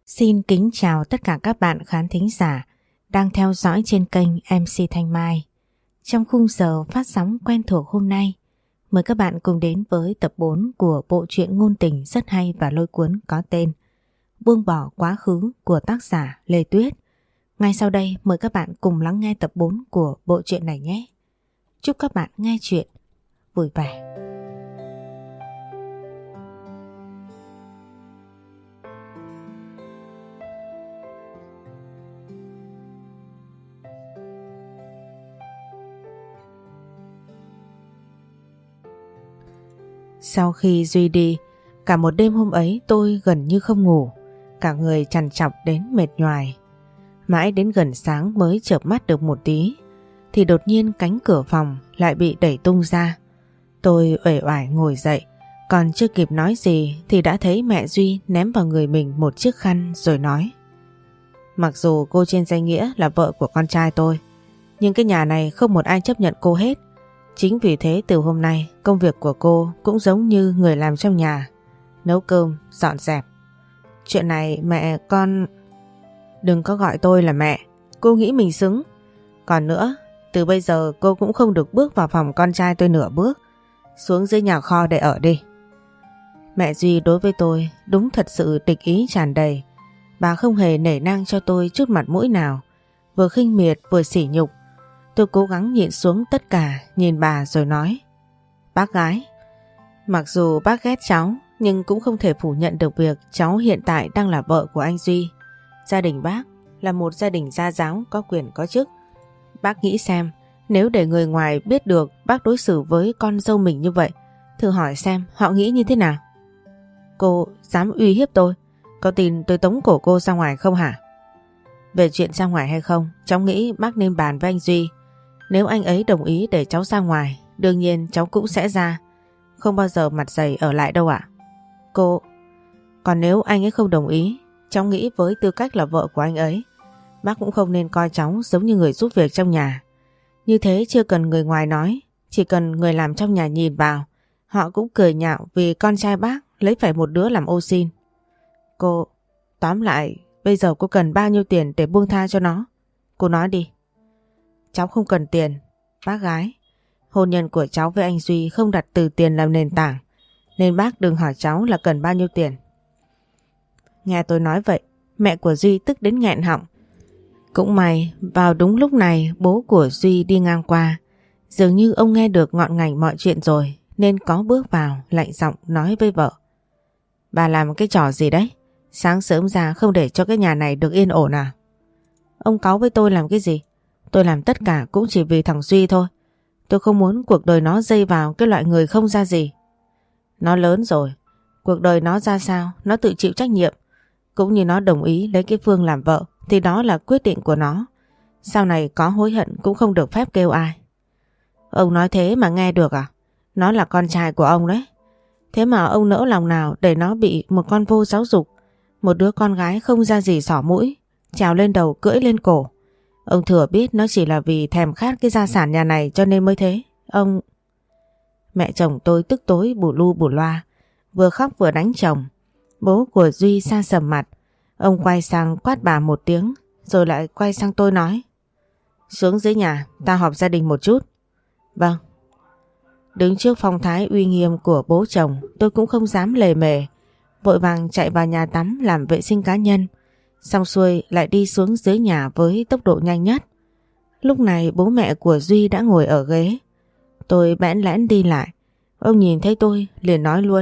Xin kính chào tất cả các bạn khán thính giả đang theo dõi trên kênh MC Thanh Mai. Trong khung giờ phát sóng quen thuộc hôm nay, mời các bạn cùng đến với tập 4 của bộ truyện ngôn tình rất hay và lôi cuốn có tên Buông bỏ quá khứ của tác giả Lê Tuyết. Ngay sau đây mời các bạn cùng lắng nghe tập 4 của bộ truyện này nhé. Chúc các bạn nghe chuyện vui vẻ. Sau khi Duy đi, cả một đêm hôm ấy tôi gần như không ngủ, cả người trằn trọc đến mệt nhoài. Mãi đến gần sáng mới chợp mắt được một tí, thì đột nhiên cánh cửa phòng lại bị đẩy tung ra. Tôi uể oải ngồi dậy, còn chưa kịp nói gì thì đã thấy mẹ Duy ném vào người mình một chiếc khăn rồi nói: Mặc dù cô trên danh nghĩa là vợ của con trai tôi, nhưng cái nhà này không một ai chấp nhận cô hết. Chính vì thế từ hôm nay công việc của cô cũng giống như người làm trong nhà, nấu cơm, dọn dẹp. Chuyện này mẹ con... Đừng có gọi tôi là mẹ, cô nghĩ mình xứng. Còn nữa, từ bây giờ cô cũng không được bước vào phòng con trai tôi nửa bước. Xuống dưới nhà kho để ở đi. Mẹ Duy đối với tôi đúng thật sự địch ý tràn đầy. Bà không hề nể nang cho tôi chút mặt mũi nào, vừa khinh miệt vừa sỉ nhục. Tôi cố gắng nhịn xuống tất cả, nhìn bà rồi nói: Bác gái, mặc dù bác ghét cháu, nhưng cũng không thể phủ nhận được việc cháu hiện tại đang là vợ của anh Duy. Gia đình bác là một gia đình gia giáo, có quyền có chức. Bác nghĩ xem, nếu để người ngoài biết được bác đối xử với con dâu mình như vậy, thử hỏi xem họ nghĩ như thế nào. Cô dám uy hiếp tôi, có tin tôi tống cổ cô ra ngoài không hả? Về chuyện ra ngoài hay không, cháu nghĩ bác nên bàn với anh Duy. Nếu anh ấy đồng ý để cháu ra ngoài, đương nhiên cháu cũng sẽ ra. Không bao giờ mặt dày ở lại đâu ạ. Cô... Còn nếu anh ấy không đồng ý, cháu nghĩ với tư cách là vợ của anh ấy, bác cũng không nên coi cháu giống như người giúp việc trong nhà. Như thế chưa cần người ngoài nói, chỉ cần người làm trong nhà nhìn vào, họ cũng cười nhạo vì con trai bác lấy phải một đứa làm ô xin. Cô... Tóm lại, bây giờ cô cần bao nhiêu tiền để buông tha cho nó? Cô nói đi. Cháu không cần tiền, bác gái. Hôn nhân của cháu với anh Duy không đặt từ tiền làm nền tảng, nên bác đừng hỏi cháu là cần bao nhiêu tiền. Nghe tôi nói vậy, mẹ của Duy tức đến nghẹn họng. Cũng may, vào đúng lúc này bố của Duy đi ngang qua. Dường như ông nghe được ngọn ngành mọi chuyện rồi, nên có bước vào lạnh giọng nói với vợ: Bà làm cái trò gì đấy? Sáng sớm ra không để cho cái nhà này được yên ổn à? Ông cáu với tôi làm cái gì? Tôi làm tất cả cũng chỉ vì thằng Duy thôi. Tôi không muốn cuộc đời nó dây vào cái loại người không ra gì. Nó lớn rồi, cuộc đời nó ra sao nó tự chịu trách nhiệm. Cũng như nó đồng ý lấy cái Phương làm vợ thì đó là quyết định của nó. Sau này có hối hận cũng không được phép kêu ai. Ông nói thế mà nghe được à? Nó là con trai của ông đấy. Thế mà ông nỡ lòng nào để nó bị một con vô giáo dục, một đứa con gái không ra gì xỏ mũi, trèo lên đầu cưỡi lên cổ. Ông thừa biết nó chỉ là vì thèm khát cái gia sản nhà này cho nên mới thế. Ông... Mẹ chồng tôi tức tối bù lu bù loa, vừa khóc vừa đánh chồng. Bố của Duy sa sầm mặt. Ông quay sang quát bà một tiếng, rồi lại quay sang tôi nói: Xuống dưới nhà, ta họp gia đình một chút. Vâng. Đứng trước phong thái uy nghiêm của bố chồng, tôi cũng không dám lề mề, vội vàng chạy vào nhà tắm làm vệ sinh cá nhân, xong xuôi lại đi xuống dưới nhà với tốc độ nhanh nhất. Lúc này bố mẹ của Duy đã ngồi ở ghế. Tôi bẽn lẽn đi lại. Ông nhìn thấy tôi liền nói luôn: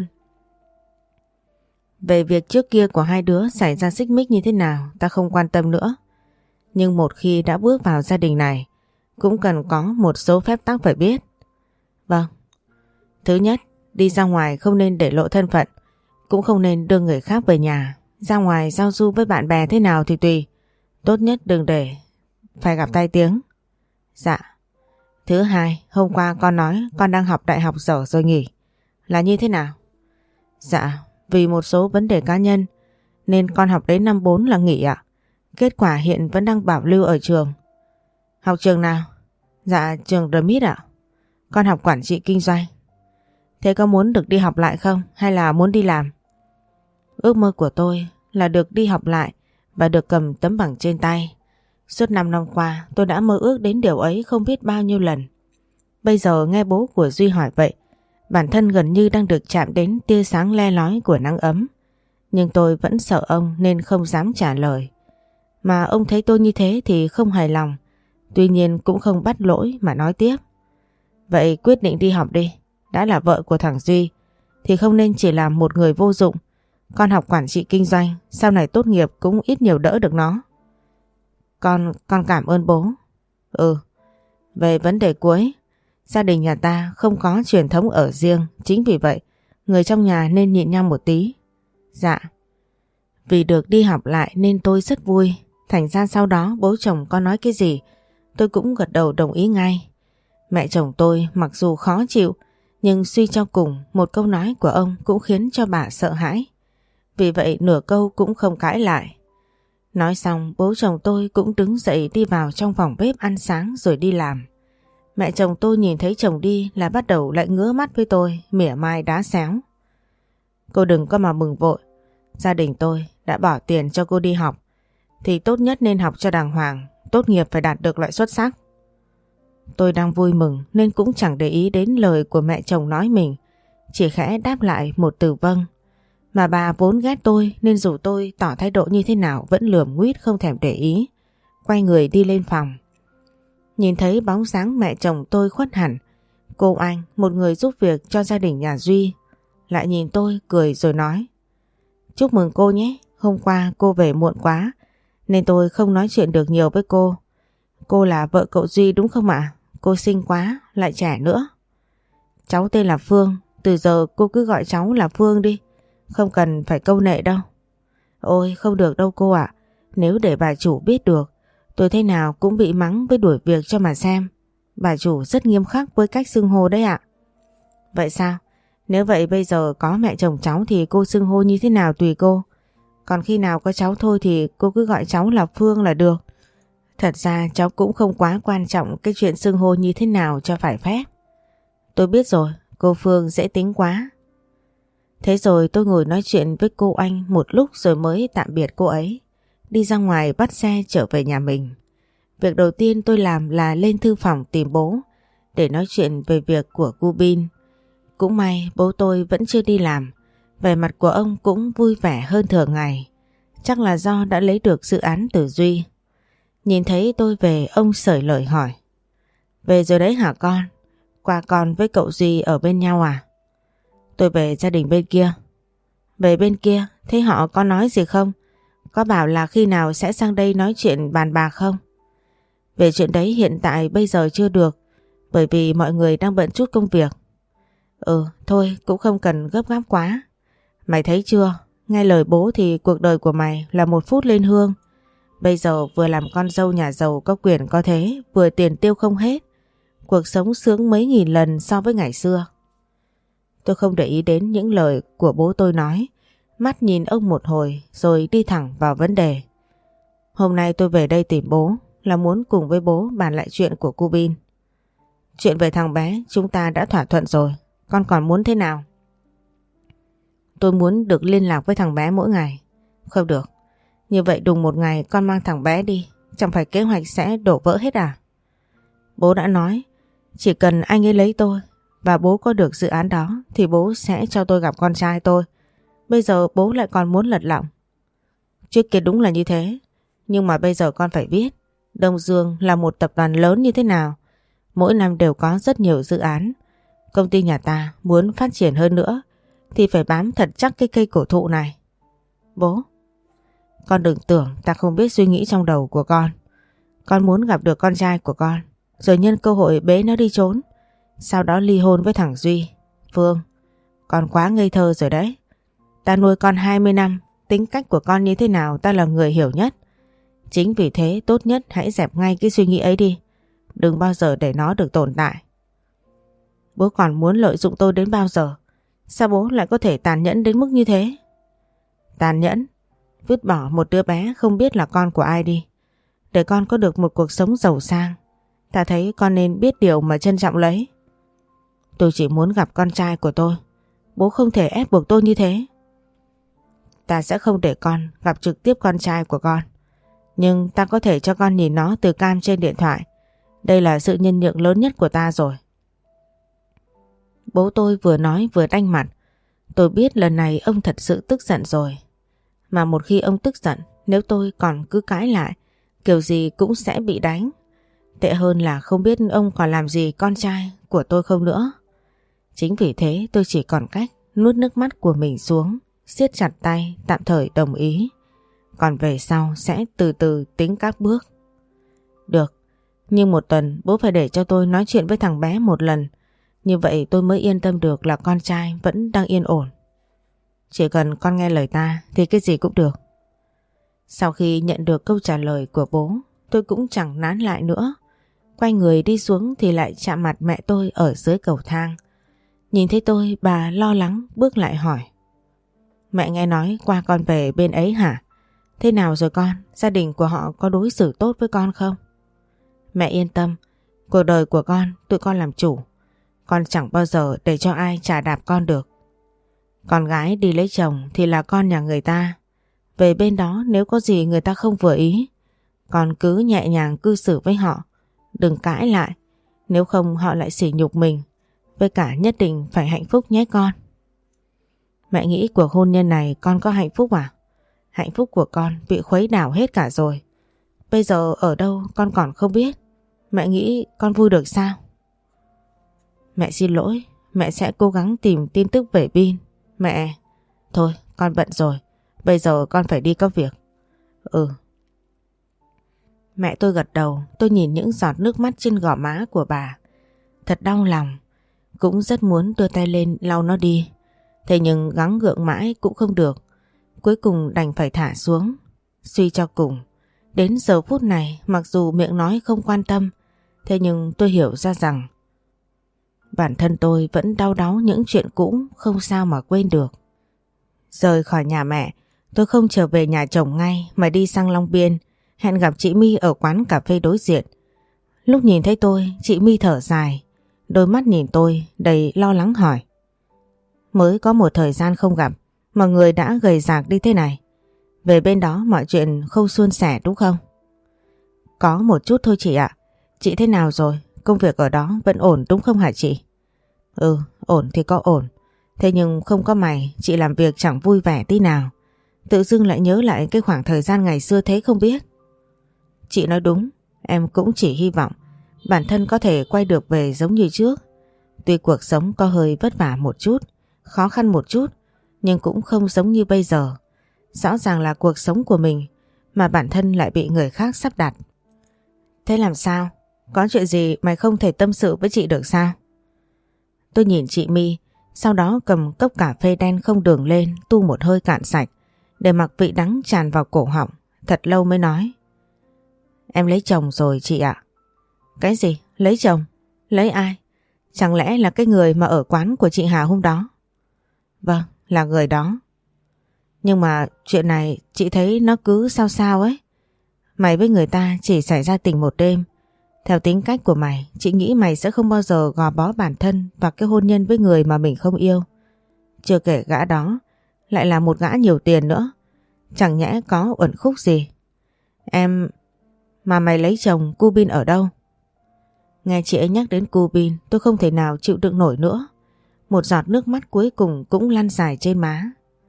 Về việc trước kia của hai đứa xảy ra xích mích như thế nào ta không quan tâm nữa. Nhưng một khi đã bước vào gia đình này, cũng cần có một số phép tắc phải biết. Vâng. Thứ nhất, đi ra ngoài không nên để lộ thân phận, cũng không nên đưa người khác về nhà. Ra ngoài giao du với bạn bè thế nào thì tùy, tốt nhất đừng để phải gặp tai tiếng. Dạ. Thứ hai, hôm qua con nói con đang học đại học dở rồi nghỉ. Là như thế nào? Dạ, vì một số vấn đề cá nhân nên con học đến năm 4 là nghỉ ạ. Kết quả hiện vẫn đang bảo lưu ở trường. Học trường nào? Dạ, trường The Mid ạ. Con học quản trị kinh doanh. Thế có muốn được đi học lại không hay là muốn đi làm? Ước mơ của tôi là được đi học lại và được cầm tấm bằng trên tay. Suốt 5 năm qua tôi đã mơ ước đến điều ấy không biết bao nhiêu lần. Bây giờ nghe bố của Duy hỏi vậy, bản thân gần như đang được chạm đến tia sáng le lói của nắng ấm. Nhưng tôi vẫn sợ ông nên không dám trả lời. Mà ông thấy tôi như thế thì không hài lòng. Tuy nhiên cũng không bắt lỗi mà nói tiếp. Vậy quyết định đi học đi. Đã là vợ của thằng Duy thì không nên chỉ làm một người vô dụng. Con học quản trị kinh doanh, sau này tốt nghiệp cũng ít nhiều đỡ được nó. Con cảm ơn bố. Về vấn đề cuối, gia đình nhà ta không có truyền thống ở riêng, chính vì vậy người trong nhà nên nhịn nhau một tí. Dạ. Vì được đi học lại nên tôi rất vui. Thành ra sau đó bố chồng có nói cái gì tôi cũng gật đầu đồng ý ngay. Mẹ chồng tôi mặc dù khó chịu nhưng suy cho cùng một câu nói của ông cũng khiến cho bà sợ hãi. Vì vậy nửa câu cũng không cãi lại. Nói xong bố chồng tôi cũng đứng dậy đi vào trong phòng bếp ăn sáng rồi đi làm. Mẹ chồng tôi nhìn thấy chồng đi là bắt đầu lại ngứa mắt với tôi, mỉa mai đá xéo. Cô đừng có mà mừng vội. Gia đình tôi đã bỏ tiền cho cô đi học thì tốt nhất nên học cho đàng hoàng, tốt nghiệp phải đạt được loại xuất sắc. Tôi đang vui mừng nên cũng chẳng để ý đến lời của mẹ chồng nói mình, chỉ khẽ đáp lại một từ vâng. Mà bà vốn ghét tôi nên dù tôi tỏ thái độ như thế nào vẫn lườm nguýt không thèm để ý, quay người đi lên phòng. Nhìn thấy bóng dáng mẹ chồng tôi khuất hẳn, cô Anh, một người giúp việc cho gia đình nhà Duy, lại nhìn tôi cười rồi nói: Chúc mừng cô nhé, hôm qua cô về muộn quá nên tôi không nói chuyện được nhiều với cô. Cô là vợ cậu Duy đúng không ạ? Cô xinh quá, lại trẻ nữa. Cháu tên là Phương, từ giờ cô cứ gọi cháu là Phương đi, không cần phải câu nệ đâu. Ôi không được đâu cô ạ, nếu để bà chủ biết được, tôi thế nào cũng bị mắng với đuổi việc cho mà xem. Bà chủ rất nghiêm khắc với cách xưng hô đấy ạ. Vậy sao? Nếu vậy bây giờ có mẹ chồng cháu thì cô xưng hô như thế nào tùy cô. Còn khi nào có cháu thôi thì cô cứ gọi cháu là Phương là được. Thật ra cháu cũng không quá quan trọng cái chuyện xưng hô như thế nào cho phải phép. Tôi biết rồi, cô Phương dễ tính quá. Thế rồi tôi ngồi nói chuyện với cô Anh một lúc rồi mới tạm biệt cô ấy. Đi ra ngoài bắt xe trở về nhà mình. Việc đầu tiên tôi làm là lên thư phòng tìm bố để nói chuyện về việc của cu Bin. Cũng may bố tôi vẫn chưa đi làm. Vẻ mặt của ông cũng vui vẻ hơn thường ngày. Chắc là do đã lấy được dự án từ Duy. Nhìn thấy tôi về ông sởi lời hỏi: Về rồi đấy hả con? Qua con với cậu Duy ở bên nhau à? Tôi về gia đình bên kia. Về bên kia, thế họ có nói gì không? Có bảo là khi nào sẽ sang đây nói chuyện bàn bạc không? Về chuyện đấy hiện tại bây giờ chưa được, bởi vì mọi người đang bận chút công việc. Thôi cũng không cần gấp gáp quá. Mày thấy chưa, nghe lời bố thì cuộc đời của mày là một phút lên hương. Bây giờ vừa làm con dâu nhà giàu có quyền có thế, vừa tiền tiêu không hết. Cuộc sống sướng mấy nghìn lần so với ngày xưa. Tôi không để ý đến những lời của bố tôi nói, mắt nhìn ông một hồi rồi đi thẳng vào vấn đề. Hôm nay tôi về đây tìm bố là muốn cùng với bố bàn lại chuyện của cô Bin. Chuyện về thằng bé chúng ta đã thỏa thuận rồi, con còn muốn thế nào? Tôi muốn được liên lạc với thằng bé mỗi ngày. Không được, như vậy đùng một ngày con mang thằng bé đi, chẳng phải kế hoạch sẽ đổ vỡ hết à? Bố đã nói, chỉ cần anh ấy lấy tôi và bố có được dự án đó thì bố sẽ cho tôi gặp con trai tôi. Bây giờ bố lại còn muốn lật lọng. Trước kia đúng là như thế, nhưng mà bây giờ con phải biết Đông Dương là một tập đoàn lớn như thế nào. Mỗi năm đều có rất nhiều dự án. Công ty nhà ta muốn phát triển hơn nữa thì phải bám thật chắc cái cây cổ thụ này. Bố, con đừng tưởng ta không biết suy nghĩ trong đầu của con. Con muốn gặp được con trai của con, rồi nhân cơ hội bế nó đi trốn, sau đó ly hôn với thằng Duy. Phương, con quá ngây thơ rồi đấy. Ta nuôi con 20 năm, tính cách của con như thế nào ta là người hiểu nhất. Chính vì thế tốt nhất hãy dẹp ngay cái suy nghĩ ấy đi. Đừng bao giờ để nó được tồn tại. Bố còn muốn lợi dụng tôi đến bao giờ? Sao bố lại có thể tàn nhẫn đến mức như thế? Tàn nhẫn? Vứt bỏ một đứa bé không biết là con của ai đi, để con có được một cuộc sống giàu sang. Ta thấy con nên biết điều mà trân trọng lấy. Tôi chỉ muốn gặp con trai của tôi. Bố không thể ép buộc tôi như thế. ta sẽ không để con gặp trực tiếp con trai của con. Nhưng ta có thể cho con nhìn nó từ cam trên điện thoại. Đây là sự nhân nhượng lớn nhất của ta rồi. Bố tôi vừa nói vừa đanh mặt. Tôi biết lần này ông thật sự tức giận rồi. Mà một khi ông tức giận, nếu tôi còn cứ cãi lại, kiểu gì cũng sẽ bị đánh. Tệ hơn là không biết ông còn làm gì con trai của tôi không nữa. Chính vì thế tôi chỉ còn cách nuốt nước mắt của mình xuống, siết chặt tay tạm thời đồng ý. Còn về sau sẽ từ từ tính các bước. Được, nhưng một tuần bố phải để cho tôi nói chuyện với thằng bé một lần. Như vậy tôi mới yên tâm được là con trai vẫn đang yên ổn. Chỉ cần con nghe lời ta thì cái gì cũng được. Sau khi nhận được câu trả lời của bố, tôi cũng chẳng nán lại nữa. Quay người đi xuống thì lại chạm mặt mẹ tôi ở dưới cầu thang. Nhìn thấy tôi, bà lo lắng bước lại hỏi. Mẹ nghe nói qua con về bên ấy hả? Thế nào rồi con? Gia đình của họ có đối xử tốt với con không? Mẹ yên tâm, cuộc đời của con tụi con làm chủ. Con chẳng bao giờ để cho ai chà đạp con được. Con gái đi lấy chồng thì là con nhà người ta. Về bên đó nếu có gì người ta không vừa ý, con cứ nhẹ nhàng cư xử với họ. Đừng cãi lại, nếu không họ lại sỉ nhục mình. Với cả nhất định phải hạnh phúc nhé con. Mẹ nghĩ cuộc hôn nhân này con có hạnh phúc à? Hạnh phúc của con bị khuấy đảo hết cả rồi. Bây giờ ở đâu con còn không biết. Mẹ nghĩ con vui được sao? Mẹ xin lỗi, mẹ sẽ cố gắng tìm tin tức về Bin. Mẹ... Thôi, con bận rồi. Bây giờ con phải đi có việc. Ừ. Mẹ tôi gật đầu, tôi nhìn những giọt nước mắt trên gò má của bà. Thật đau lòng. Cũng rất muốn đưa tay lên lau nó đi. Thế nhưng gắng gượng mãi cũng không được. Cuối cùng đành phải thả xuống. Suy cho cùng, đến giờ phút này mặc dù miệng nói không quan tâm, thế nhưng tôi hiểu ra rằng bản thân tôi vẫn đau đáu những chuyện cũ không sao mà quên được. Rời khỏi nhà mẹ, tôi không trở về nhà chồng ngay mà đi sang Long Biên, hẹn gặp chị My ở quán cà phê đối diện. Lúc nhìn thấy tôi, chị My thở dài, đôi mắt nhìn tôi đầy lo lắng hỏi. Mới có một thời gian không gặp mà người đã gầy rạc đi thế này. Về bên đó mọi chuyện không suôn sẻ đúng không? Có một chút thôi chị ạ. Chị thế nào rồi? Công việc ở đó vẫn ổn đúng không hả chị? Ừ, ổn thì có ổn. Thế nhưng không có mày, chị làm việc chẳng vui vẻ tí nào. Tự dưng lại nhớ lại cái khoảng thời gian ngày xưa thế không biết. Chị nói đúng, em cũng chỉ hy vọng bản thân có thể quay được về giống như trước. Tuy cuộc sống có hơi vất vả một chút, khó khăn một chút, nhưng cũng không giống như bây giờ. Rõ ràng là cuộc sống của mình mà bản thân lại bị người khác sắp đặt. Thế làm sao? Có chuyện gì mày không thể tâm sự với chị được sao? Tôi nhìn chị My, sau đó cầm cốc cà phê đen không đường lên tu một hơi cạn sạch để mặc vị đắng tràn vào cổ họng. Thật lâu mới nói. Em lấy chồng rồi chị ạ. Cái gì? Lấy chồng? Lấy ai? Chẳng lẽ là cái người mà ở quán của chị Hà hôm đó? Vâng, là người đó. Nhưng mà chuyện này chị thấy nó cứ sao sao ấy. Mày với người ta chỉ xảy ra tình một đêm. Theo tính cách của mày, chị nghĩ mày sẽ không bao giờ gò bó bản thân vào cái hôn nhân với người mà mình không yêu. Chưa kể gã đó lại là một gã nhiều tiền nữa. Chẳng nhẽ có uẩn khúc gì. Em... Mà mày lấy chồng cu Bin ở đâu? Nghe chị ấy nhắc đến cu Bin, tôi không thể nào chịu đựng nổi nữa. Một giọt nước mắt cuối cùng cũng lăn dài trên má.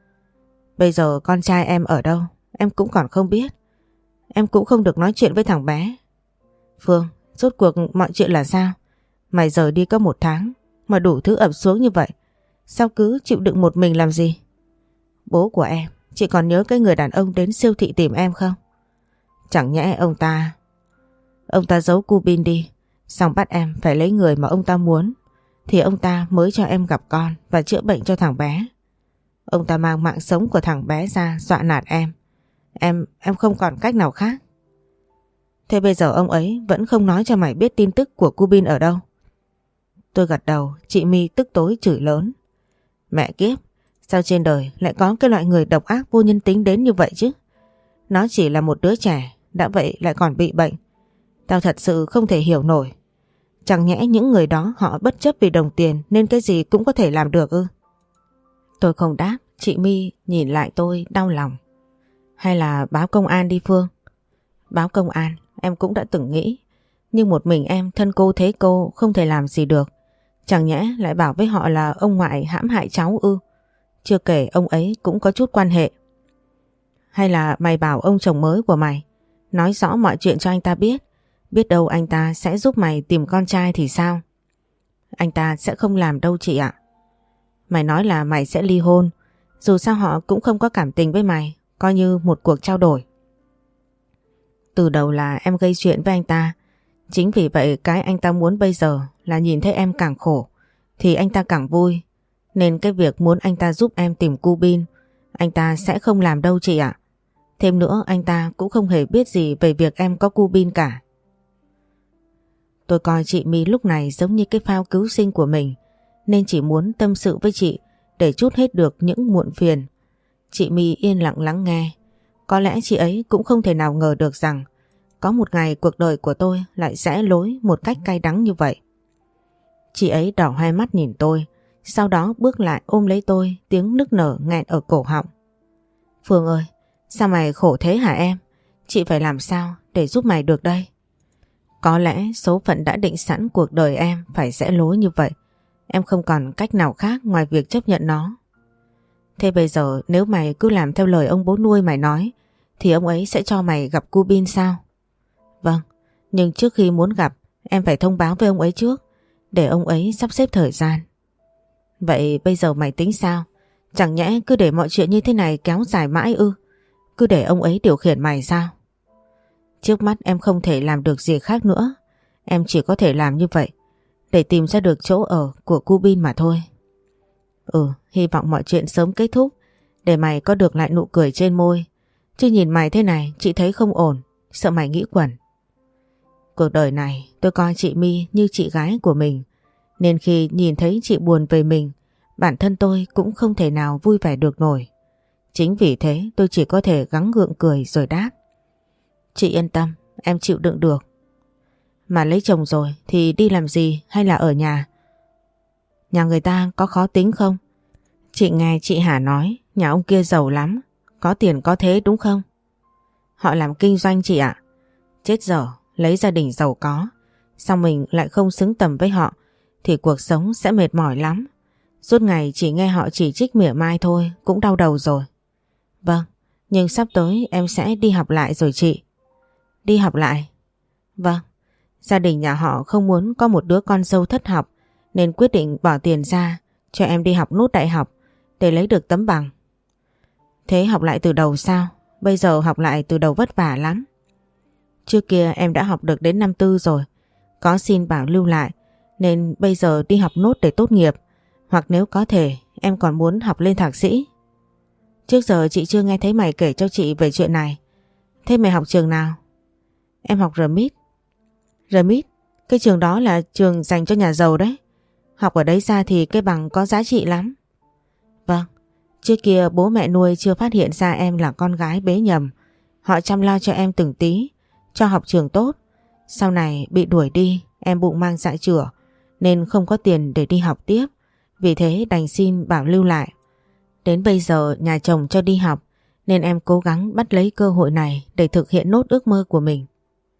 Bây giờ con trai em ở đâu? Em cũng còn không biết. Em cũng không được nói chuyện với thằng bé. Phương, rốt cuộc mọi chuyện là sao? Mày rời đi có 1 tháng mà đủ thứ ập xuống như vậy. Sao cứ chịu đựng một mình làm gì? Bố của em, chị còn nhớ cái người đàn ông đến siêu thị tìm em không? Chẳng nhẽ ông ta giấu cu Bin đi, xong bắt em phải lấy người mà ông ta muốn, thì ông ta mới cho em gặp con và chữa bệnh cho thằng bé. Ông ta mang mạng sống của thằng bé ra dọa nạt em. Em không còn cách nào khác. Thế bây giờ ông ấy vẫn không nói cho mày biết tin tức của cu Bin ở đâu? Tôi gật đầu, chị My tức tối chửi lớn. Mẹ kiếp, sao trên đời lại có cái loại người độc ác vô nhân tính đến như vậy chứ? Nó chỉ là một đứa trẻ, đã vậy lại còn bị bệnh. Tao thật sự không thể hiểu nổi. Chẳng nhẽ những người đó họ bất chấp vì đồng tiền nên cái gì cũng có thể làm được ư? Tôi không đáp, Chị My nhìn lại tôi đau lòng. Hay là báo công an đi Phương? Báo công an em cũng đã từng nghĩ, nhưng một mình em thân cô thế cô không thể làm gì được. Chẳng nhẽ lại bảo với họ là ông ngoại hãm hại cháu ư? Chưa kể ông ấy cũng có chút quan hệ. Hay là mày bảo ông chồng mới của mày nói rõ mọi chuyện cho anh ta biết. Biết đâu anh ta sẽ giúp mày tìm con trai thì sao? Anh ta sẽ không làm đâu chị ạ. Mày nói là mày sẽ ly hôn. Dù sao họ cũng không có cảm tình với mày, coi như một cuộc trao đổi. Từ đầu là em gây chuyện với anh ta. Chính vì vậy cái anh ta muốn bây giờ là nhìn thấy em càng khổ thì anh ta càng vui. Nên cái việc muốn anh ta giúp em tìm cu bin, anh ta sẽ không làm đâu chị ạ. Thêm nữa anh ta cũng không hề biết gì về việc em có cu bin cả. Tôi coi chị My lúc này giống như cái phao cứu sinh của mình, nên chỉ muốn tâm sự với chị để trút hết được những muộn phiền. Chị My yên lặng lắng nghe. Có lẽ chị ấy cũng không thể nào ngờ được rằng có một ngày cuộc đời của tôi lại rẽ lối một cách cay đắng như vậy. Chị ấy đỏ hoe mắt nhìn tôi, sau đó bước lại ôm lấy tôi, tiếng nức nở nghẹn ở cổ họng. Phương ơi, sao mày khổ thế hả em? Chị phải làm sao để giúp mày được đây? Có lẽ số phận đã định sẵn cuộc đời em phải rẽ lối như vậy. Em không còn cách nào khác ngoài việc chấp nhận nó. Thế bây giờ nếu mày cứ làm theo lời ông bố nuôi mày nói thì ông ấy sẽ cho mày gặp cu bin sao? Vâng, nhưng trước khi muốn gặp em phải thông báo với ông ấy trước để ông ấy sắp xếp thời gian. Vậy bây giờ mày tính sao? Chẳng nhẽ cứ để mọi chuyện như thế này kéo dài mãi ư? Cứ để ông ấy điều khiển mày sao? Trước mắt em không thể làm được gì khác nữa. Em chỉ có thể làm như vậy để tìm ra được chỗ ở của cu bin mà thôi. Hy vọng mọi chuyện sớm kết thúc để mày có được lại nụ cười trên môi. Chứ nhìn mày thế này chị thấy không ổn, sợ mày nghĩ quẩn. Cuộc đời này tôi coi chị My như chị gái của mình, nên khi nhìn thấy chị buồn về mình, bản thân tôi cũng không thể nào vui vẻ được nổi. Chính vì thế tôi chỉ có thể gắng gượng cười rồi đáp. Chị yên tâm, em chịu đựng được. Mà lấy chồng rồi thì đi làm gì hay là ở nhà? Nhà người ta có khó tính không? Chị nghe chị Hà nói nhà ông kia giàu lắm, có tiền có thế đúng không? Họ làm kinh doanh chị ạ. Chết dở, lấy gia đình giàu có, xong mình lại không xứng tầm với họ thì cuộc sống sẽ mệt mỏi lắm. Suốt ngày chỉ nghe họ chỉ trích mỉa mai thôi cũng đau đầu rồi. Vâng, nhưng sắp tới em sẽ đi học lại rồi chị. Đi học lại? Vâng, gia đình nhà họ không muốn có một đứa con dâu thất học nên quyết định bỏ tiền ra cho em đi học nốt đại học để lấy được tấm bằng. Thế học lại từ đầu sao? Bây giờ học lại từ đầu vất vả lắm. Trước kia em đã học được đến năm tư rồi, có xin bảo lưu lại nên bây giờ đi học nốt để tốt nghiệp, hoặc nếu có thể em còn muốn học lên thạc sĩ. Trước giờ chị chưa nghe thấy mày kể cho chị về chuyện này. Thế mày học trường nào? Em học RMIT. RMIT? Cái trường đó là trường dành cho nhà giàu đấy. Học ở đấy ra thì cái bằng có giá trị lắm. Vâng, trước kia bố mẹ nuôi chưa phát hiện ra em là con gái bế nhầm. Họ chăm lo cho em từng tí, cho học trường tốt. Sau này bị đuổi đi, em bụng mang dạ chửa nên không có tiền để đi học tiếp. Vì thế đành xin bảo lưu lại. Đến bây giờ nhà chồng cho đi học nên em cố gắng bắt lấy cơ hội này để thực hiện nốt ước mơ của mình.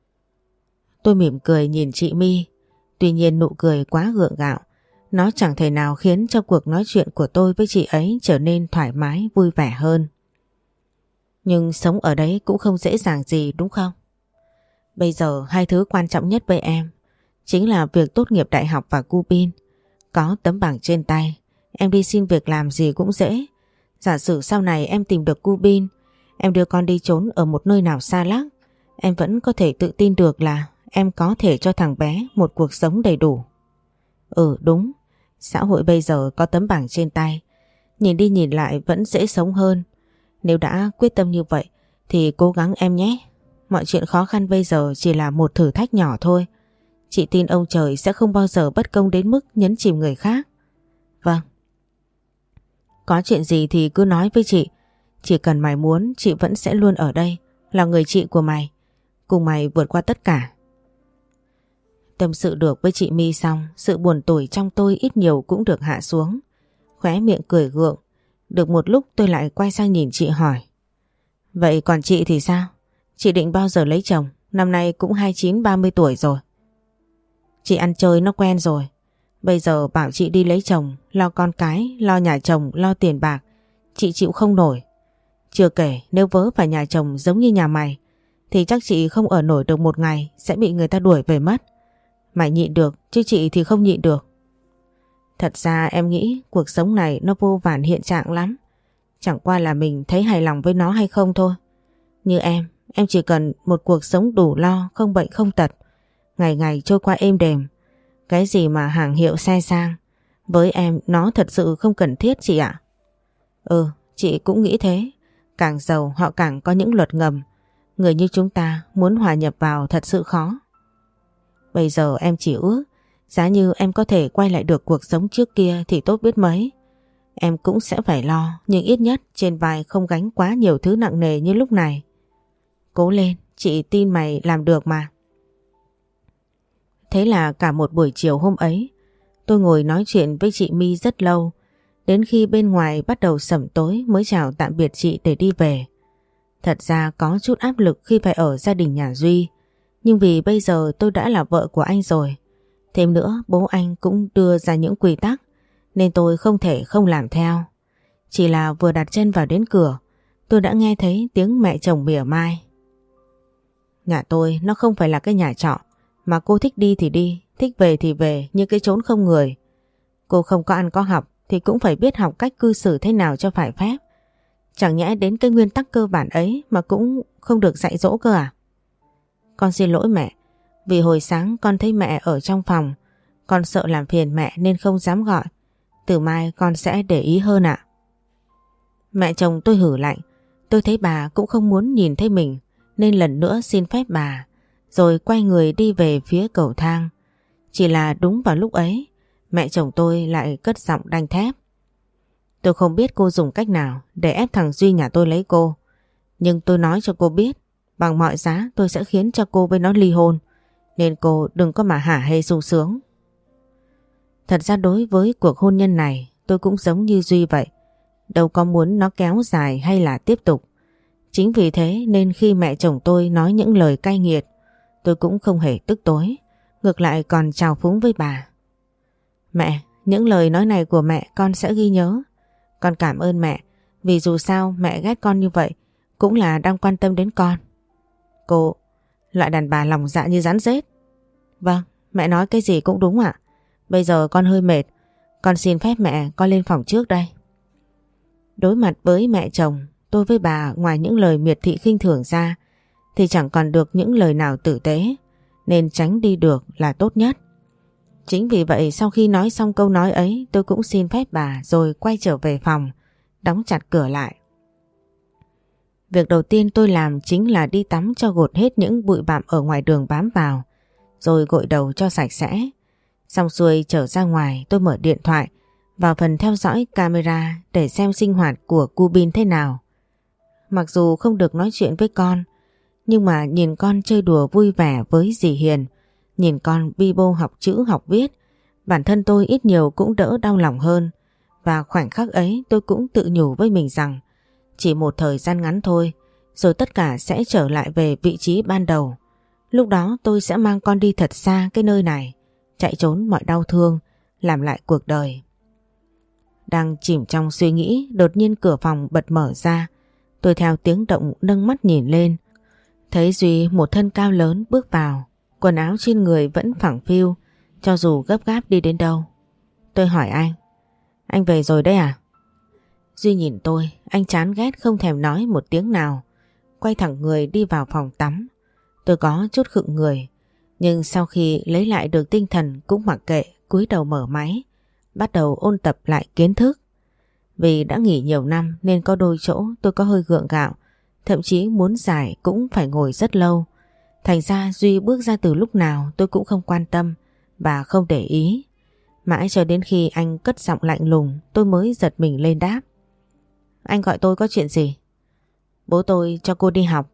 Tôi mỉm cười nhìn chị My. Tuy nhiên nụ cười quá gượng gạo, nó chẳng thể nào khiến cho cuộc nói chuyện của tôi với chị ấy trở nên thoải mái vui vẻ hơn. Nhưng sống ở đấy cũng không dễ dàng gì đúng không? Bây giờ hai thứ quan trọng nhất với em chính là việc tốt nghiệp đại học và cu bin. Có tấm bằng trên tay, em đi xin việc làm gì cũng dễ. Giả sử sau này em tìm được cu bin, em đưa con đi trốn ở một nơi nào xa lắc, em vẫn có thể tự tin được là em có thể cho thằng bé một cuộc sống đầy đủ. Đúng, xã hội bây giờ có tấm bằng trên tay, nhìn đi nhìn lại vẫn dễ sống hơn. Nếu đã quyết tâm như vậy thì cố gắng em nhé. Mọi chuyện khó khăn bây giờ chỉ là một thử thách nhỏ thôi. Chị tin ông trời sẽ không bao giờ bất công đến mức nhấn chìm người khác. Vâng. Có chuyện gì thì cứ nói với chị. Chỉ cần mày muốn chị vẫn sẽ luôn ở đây, là người chị của mày, cùng mày vượt qua tất cả. Tâm sự được với chị My xong, sự buồn tủi trong tôi ít nhiều cũng được hạ xuống. Khóe miệng cười gượng, Được một lúc tôi lại quay sang nhìn chị hỏi. Vậy còn chị thì sao? Chị định bao giờ lấy chồng? Năm nay cũng 29-30 tuổi rồi. Chị ăn chơi nó quen rồi. Bây giờ bảo chị đi lấy chồng, lo con cái, lo nhà chồng, lo tiền bạc, chị chịu không nổi. Chưa kể nếu vớ phải nhà chồng giống như nhà mày thì chắc chị không ở nổi được một ngày, sẽ bị người ta đuổi về mất. Mày nhịn được chứ chị thì không nhịn được. Thật ra em nghĩ cuộc sống này nó vô vàn hiện trạng lắm. Chẳng qua là mình thấy hài lòng với nó hay không thôi. Như em chỉ cần một cuộc sống đủ lo, không bệnh không tật, ngày ngày trôi qua êm đềm. Cái gì mà hàng hiệu xe sang, với em nó thật sự không cần thiết chị ạ. Chị cũng nghĩ thế. Càng giàu họ càng có những luật ngầm. Người như chúng ta muốn hòa nhập vào thật sự khó. Bây giờ em chỉ ước giá như em có thể quay lại được cuộc sống trước kia thì tốt biết mấy. Em cũng sẽ phải lo, nhưng ít nhất trên vai không gánh quá nhiều thứ nặng nề như lúc này. Cố lên, chị tin mày làm được mà. Thế là cả một buổi chiều hôm ấy, tôi ngồi nói chuyện với chị My rất lâu. Đến khi bên ngoài bắt đầu sẩm tối mới chào tạm biệt chị để đi về. Thật ra có chút áp lực khi phải ở gia đình nhà Duy. Nhưng vì bây giờ tôi đã là vợ của anh rồi. Thêm nữa bố anh cũng đưa ra những quy tắc nên tôi không thể không làm theo. Chỉ là vừa đặt chân vào đến cửa, tôi đã nghe thấy tiếng mẹ chồng mỉa mai. Nhà tôi nó không phải là cái nhà trọ mà cô thích đi thì đi, thích về thì về như cái chốn không người. Cô không có ăn có học thì cũng phải biết học cách cư xử thế nào cho phải phép. Chẳng nhẽ đến cái nguyên tắc cơ bản ấy mà cũng không được dạy dỗ cơ à? Con xin lỗi mẹ, vì hồi sáng con thấy mẹ ở trong phòng, con sợ làm phiền mẹ nên không dám gọi. Từ mai con sẽ để ý hơn ạ. Mẹ chồng tôi hử lạnh, tôi thấy bà cũng không muốn nhìn thấy mình nên lần nữa xin phép bà, rồi quay người đi về phía cầu thang. Chỉ là đúng vào lúc ấy, mẹ chồng tôi lại cất giọng đanh thép. Tôi không biết cô dùng cách nào để ép thằng Duy nhà tôi lấy cô, nhưng tôi nói cho cô biết, bằng mọi giá tôi sẽ khiến cho cô với nó ly hôn, nên cô đừng có mà hả hê sung sướng. Thật ra đối với cuộc hôn nhân này tôi cũng giống như Duy vậy, đâu có muốn nó kéo dài hay là tiếp tục. Chính vì thế nên khi mẹ chồng tôi nói những lời cay nghiệt, tôi cũng không hề tức tối, ngược lại còn chào phúng với bà. Mẹ, những lời nói này của mẹ con sẽ ghi nhớ. Con cảm ơn mẹ, vì dù sao mẹ ghét con như vậy cũng là đang quan tâm đến con. Cô, loại đàn bà lòng dạ như rắn rết. Vâng, mẹ nói cái gì cũng đúng ạ. Bây giờ con hơi mệt, con xin phép mẹ con lên phòng trước đây. Đối mặt với mẹ chồng, tôi với bà ngoài những lời miệt thị khinh thường ra thì chẳng còn được những lời nào tử tế, nên tránh đi được là tốt nhất. Chính vì vậy sau khi nói xong câu nói ấy, tôi cũng xin phép bà rồi quay trở về phòng, đóng chặt cửa lại. Việc đầu tiên tôi làm chính là đi tắm cho gột hết những bụi bặm ở ngoài đường bám vào, rồi gội đầu cho sạch sẽ. Xong xuôi trở ra ngoài, tôi mở điện thoại vào phần theo dõi camera để xem sinh hoạt của cu Bin thế nào. Mặc dù không được nói chuyện với con, nhưng mà nhìn con chơi đùa vui vẻ với dì Hiền, nhìn con bi bô học chữ học viết, bản thân tôi ít nhiều cũng đỡ đau lòng hơn. Và khoảnh khắc ấy tôi cũng tự nhủ với mình rằng chỉ một thời gian ngắn thôi, rồi tất cả sẽ trở lại về vị trí ban đầu. Lúc đó tôi sẽ mang con đi thật xa cái nơi này, chạy trốn mọi đau thương, làm lại cuộc đời. Đang chìm trong suy nghĩ, đột nhiên cửa phòng bật mở ra. Tôi theo tiếng động nâng mắt nhìn lên, thấy Duy một thân cao lớn bước vào, quần áo trên người vẫn phẳng phiu, cho dù gấp gáp đi đến đâu. Tôi hỏi anh về rồi đấy à? Duy nhìn tôi, anh chán ghét không thèm nói một tiếng nào, quay thẳng người đi vào phòng tắm. Tôi có chút khựng người, nhưng sau khi lấy lại được tinh thần cũng mặc kệ, cúi đầu mở máy, bắt đầu ôn tập lại kiến thức. Vì đã nghỉ nhiều năm nên có đôi chỗ tôi có hơi gượng gạo, thậm chí muốn giải cũng phải ngồi rất lâu. Thành ra Duy bước ra từ lúc nào tôi cũng không quan tâm và không để ý. Mãi cho đến khi anh cất giọng lạnh lùng tôi mới giật mình lên đáp. Anh gọi tôi có chuyện gì? Bố tôi cho cô đi học.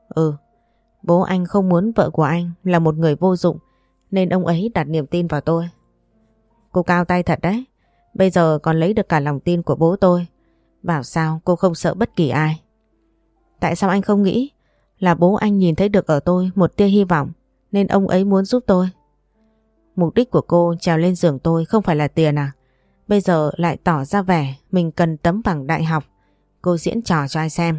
Bố anh không muốn vợ của anh là một người vô dụng nên ông ấy đặt niềm tin vào tôi. Cô cao tay thật đấy. Bây giờ còn lấy được cả lòng tin của bố tôi. Bảo sao cô không sợ bất kỳ ai? Tại sao anh không nghĩ là bố anh nhìn thấy được ở tôi một tia hy vọng nên ông ấy muốn giúp tôi? Mục đích của cô trèo lên giường tôi không phải là tiền à? Bây giờ lại tỏ ra vẻ mình cần tấm bằng đại học. Cô diễn trò cho ai xem?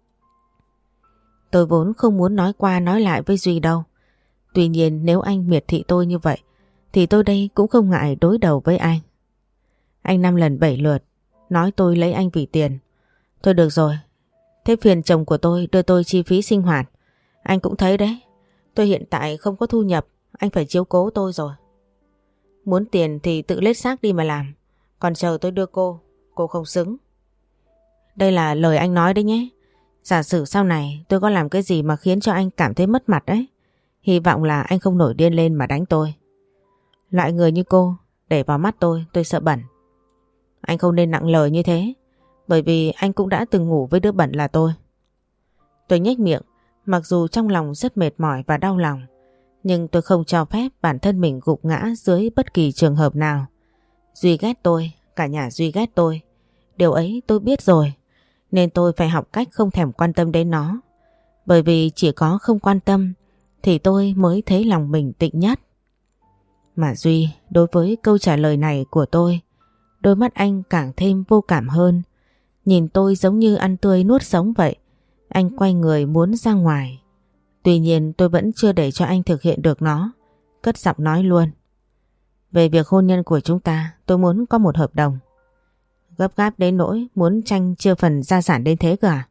Tôi vốn không muốn nói qua nói lại với Duy đâu. Tuy nhiên nếu anh miệt thị tôi như vậy thì tôi đây cũng không ngại đối đầu với anh. Anh 5 lần 7 lượt nói tôi lấy anh vì tiền. Thôi được rồi. Thế phiền chồng của tôi đưa tôi chi phí sinh hoạt. Anh cũng thấy đấy. Tôi hiện tại không có thu nhập. Anh phải chiếu cố tôi rồi. Muốn tiền thì tự lết xác đi mà làm. Còn chờ tôi đưa cô không xứng. Đây là lời anh nói đấy nhé. Giả sử sau này tôi có làm cái gì mà khiến cho anh cảm thấy mất mặt đấy, hy vọng là anh không nổi điên lên mà đánh tôi. Loại người như cô để vào mắt tôi sợ bẩn. Anh không nên nặng lời như thế, bởi vì anh cũng đã từng ngủ với đứa bẩn là tôi. Tôi nhếch miệng, mặc dù trong lòng rất mệt mỏi và đau lòng, nhưng tôi không cho phép bản thân mình gục ngã dưới bất kỳ trường hợp nào. Duy ghét tôi, cả nhà Duy ghét tôi. Điều ấy tôi biết rồi, nên tôi phải học cách không thèm quan tâm đến nó. Bởi vì chỉ có không quan tâm thì tôi mới thấy lòng mình tịnh nhất. Mà Duy, đối với câu trả lời này của tôi, đôi mắt anh càng thêm vô cảm hơn. Nhìn tôi giống như ăn tươi nuốt sống vậy. Anh quay người muốn ra ngoài. Tuy nhiên tôi vẫn chưa để cho anh thực hiện được nó. Cất giọng nói luôn. Về việc hôn nhân của chúng ta, tôi muốn có một hợp đồng. Gấp gáp đến nỗi muốn tranh chia phần gia sản đến thế cơ à?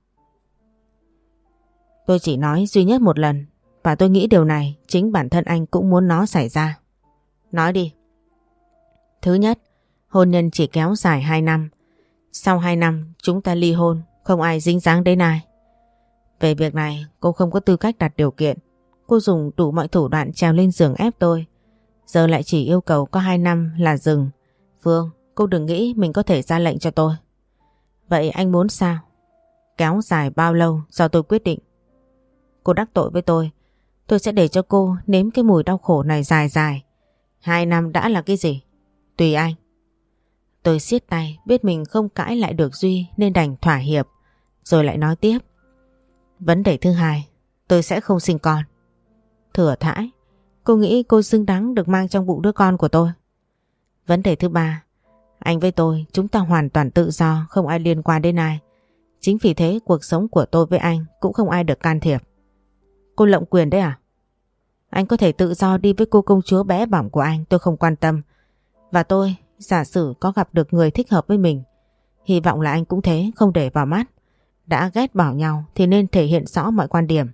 Tôi chỉ nói duy nhất một lần, và tôi nghĩ điều này chính bản thân anh cũng muốn nó xảy ra. Nói đi. Thứ nhất, hôn nhân chỉ kéo dài 2 năm. Sau 2 năm chúng ta ly hôn, không ai dính dáng đến ai. Về việc này cô không có tư cách đặt điều kiện. Cô dùng đủ mọi thủ đoạn trèo lên giường ép tôi. Giờ lại chỉ yêu cầu có 2 năm là dừng. Phương, cô đừng nghĩ mình có thể ra lệnh cho tôi. Vậy anh muốn sao? Kéo dài bao lâu do tôi quyết định. Cô đắc tội với tôi sẽ để cho cô nếm cái mùi đau khổ này dài dài. 2 năm đã là cái gì? Tùy anh. Tôi siết tay, biết mình không cãi lại được Duy nên đành thỏa hiệp. Rồi lại nói tiếp. Vấn đề thứ hai, tôi sẽ không sinh con. Thừa thãi, cô nghĩ cô xứng đáng được mang trong bụng đứa con của tôi. Vấn đề thứ ba, anh với tôi chúng ta hoàn toàn tự do, không ai liên quan đến ai. Chính vì thế cuộc sống của tôi với anh cũng không ai được can thiệp. Cô lộng quyền đấy à? Anh có thể tự do đi với cô công chúa bé bỏng của anh, tôi không quan tâm. Và tôi, giả sử có gặp được người thích hợp với mình, hy vọng là anh cũng thế, không để vào mắt. Đã ghét bỏ nhau thì nên thể hiện rõ mọi quan điểm.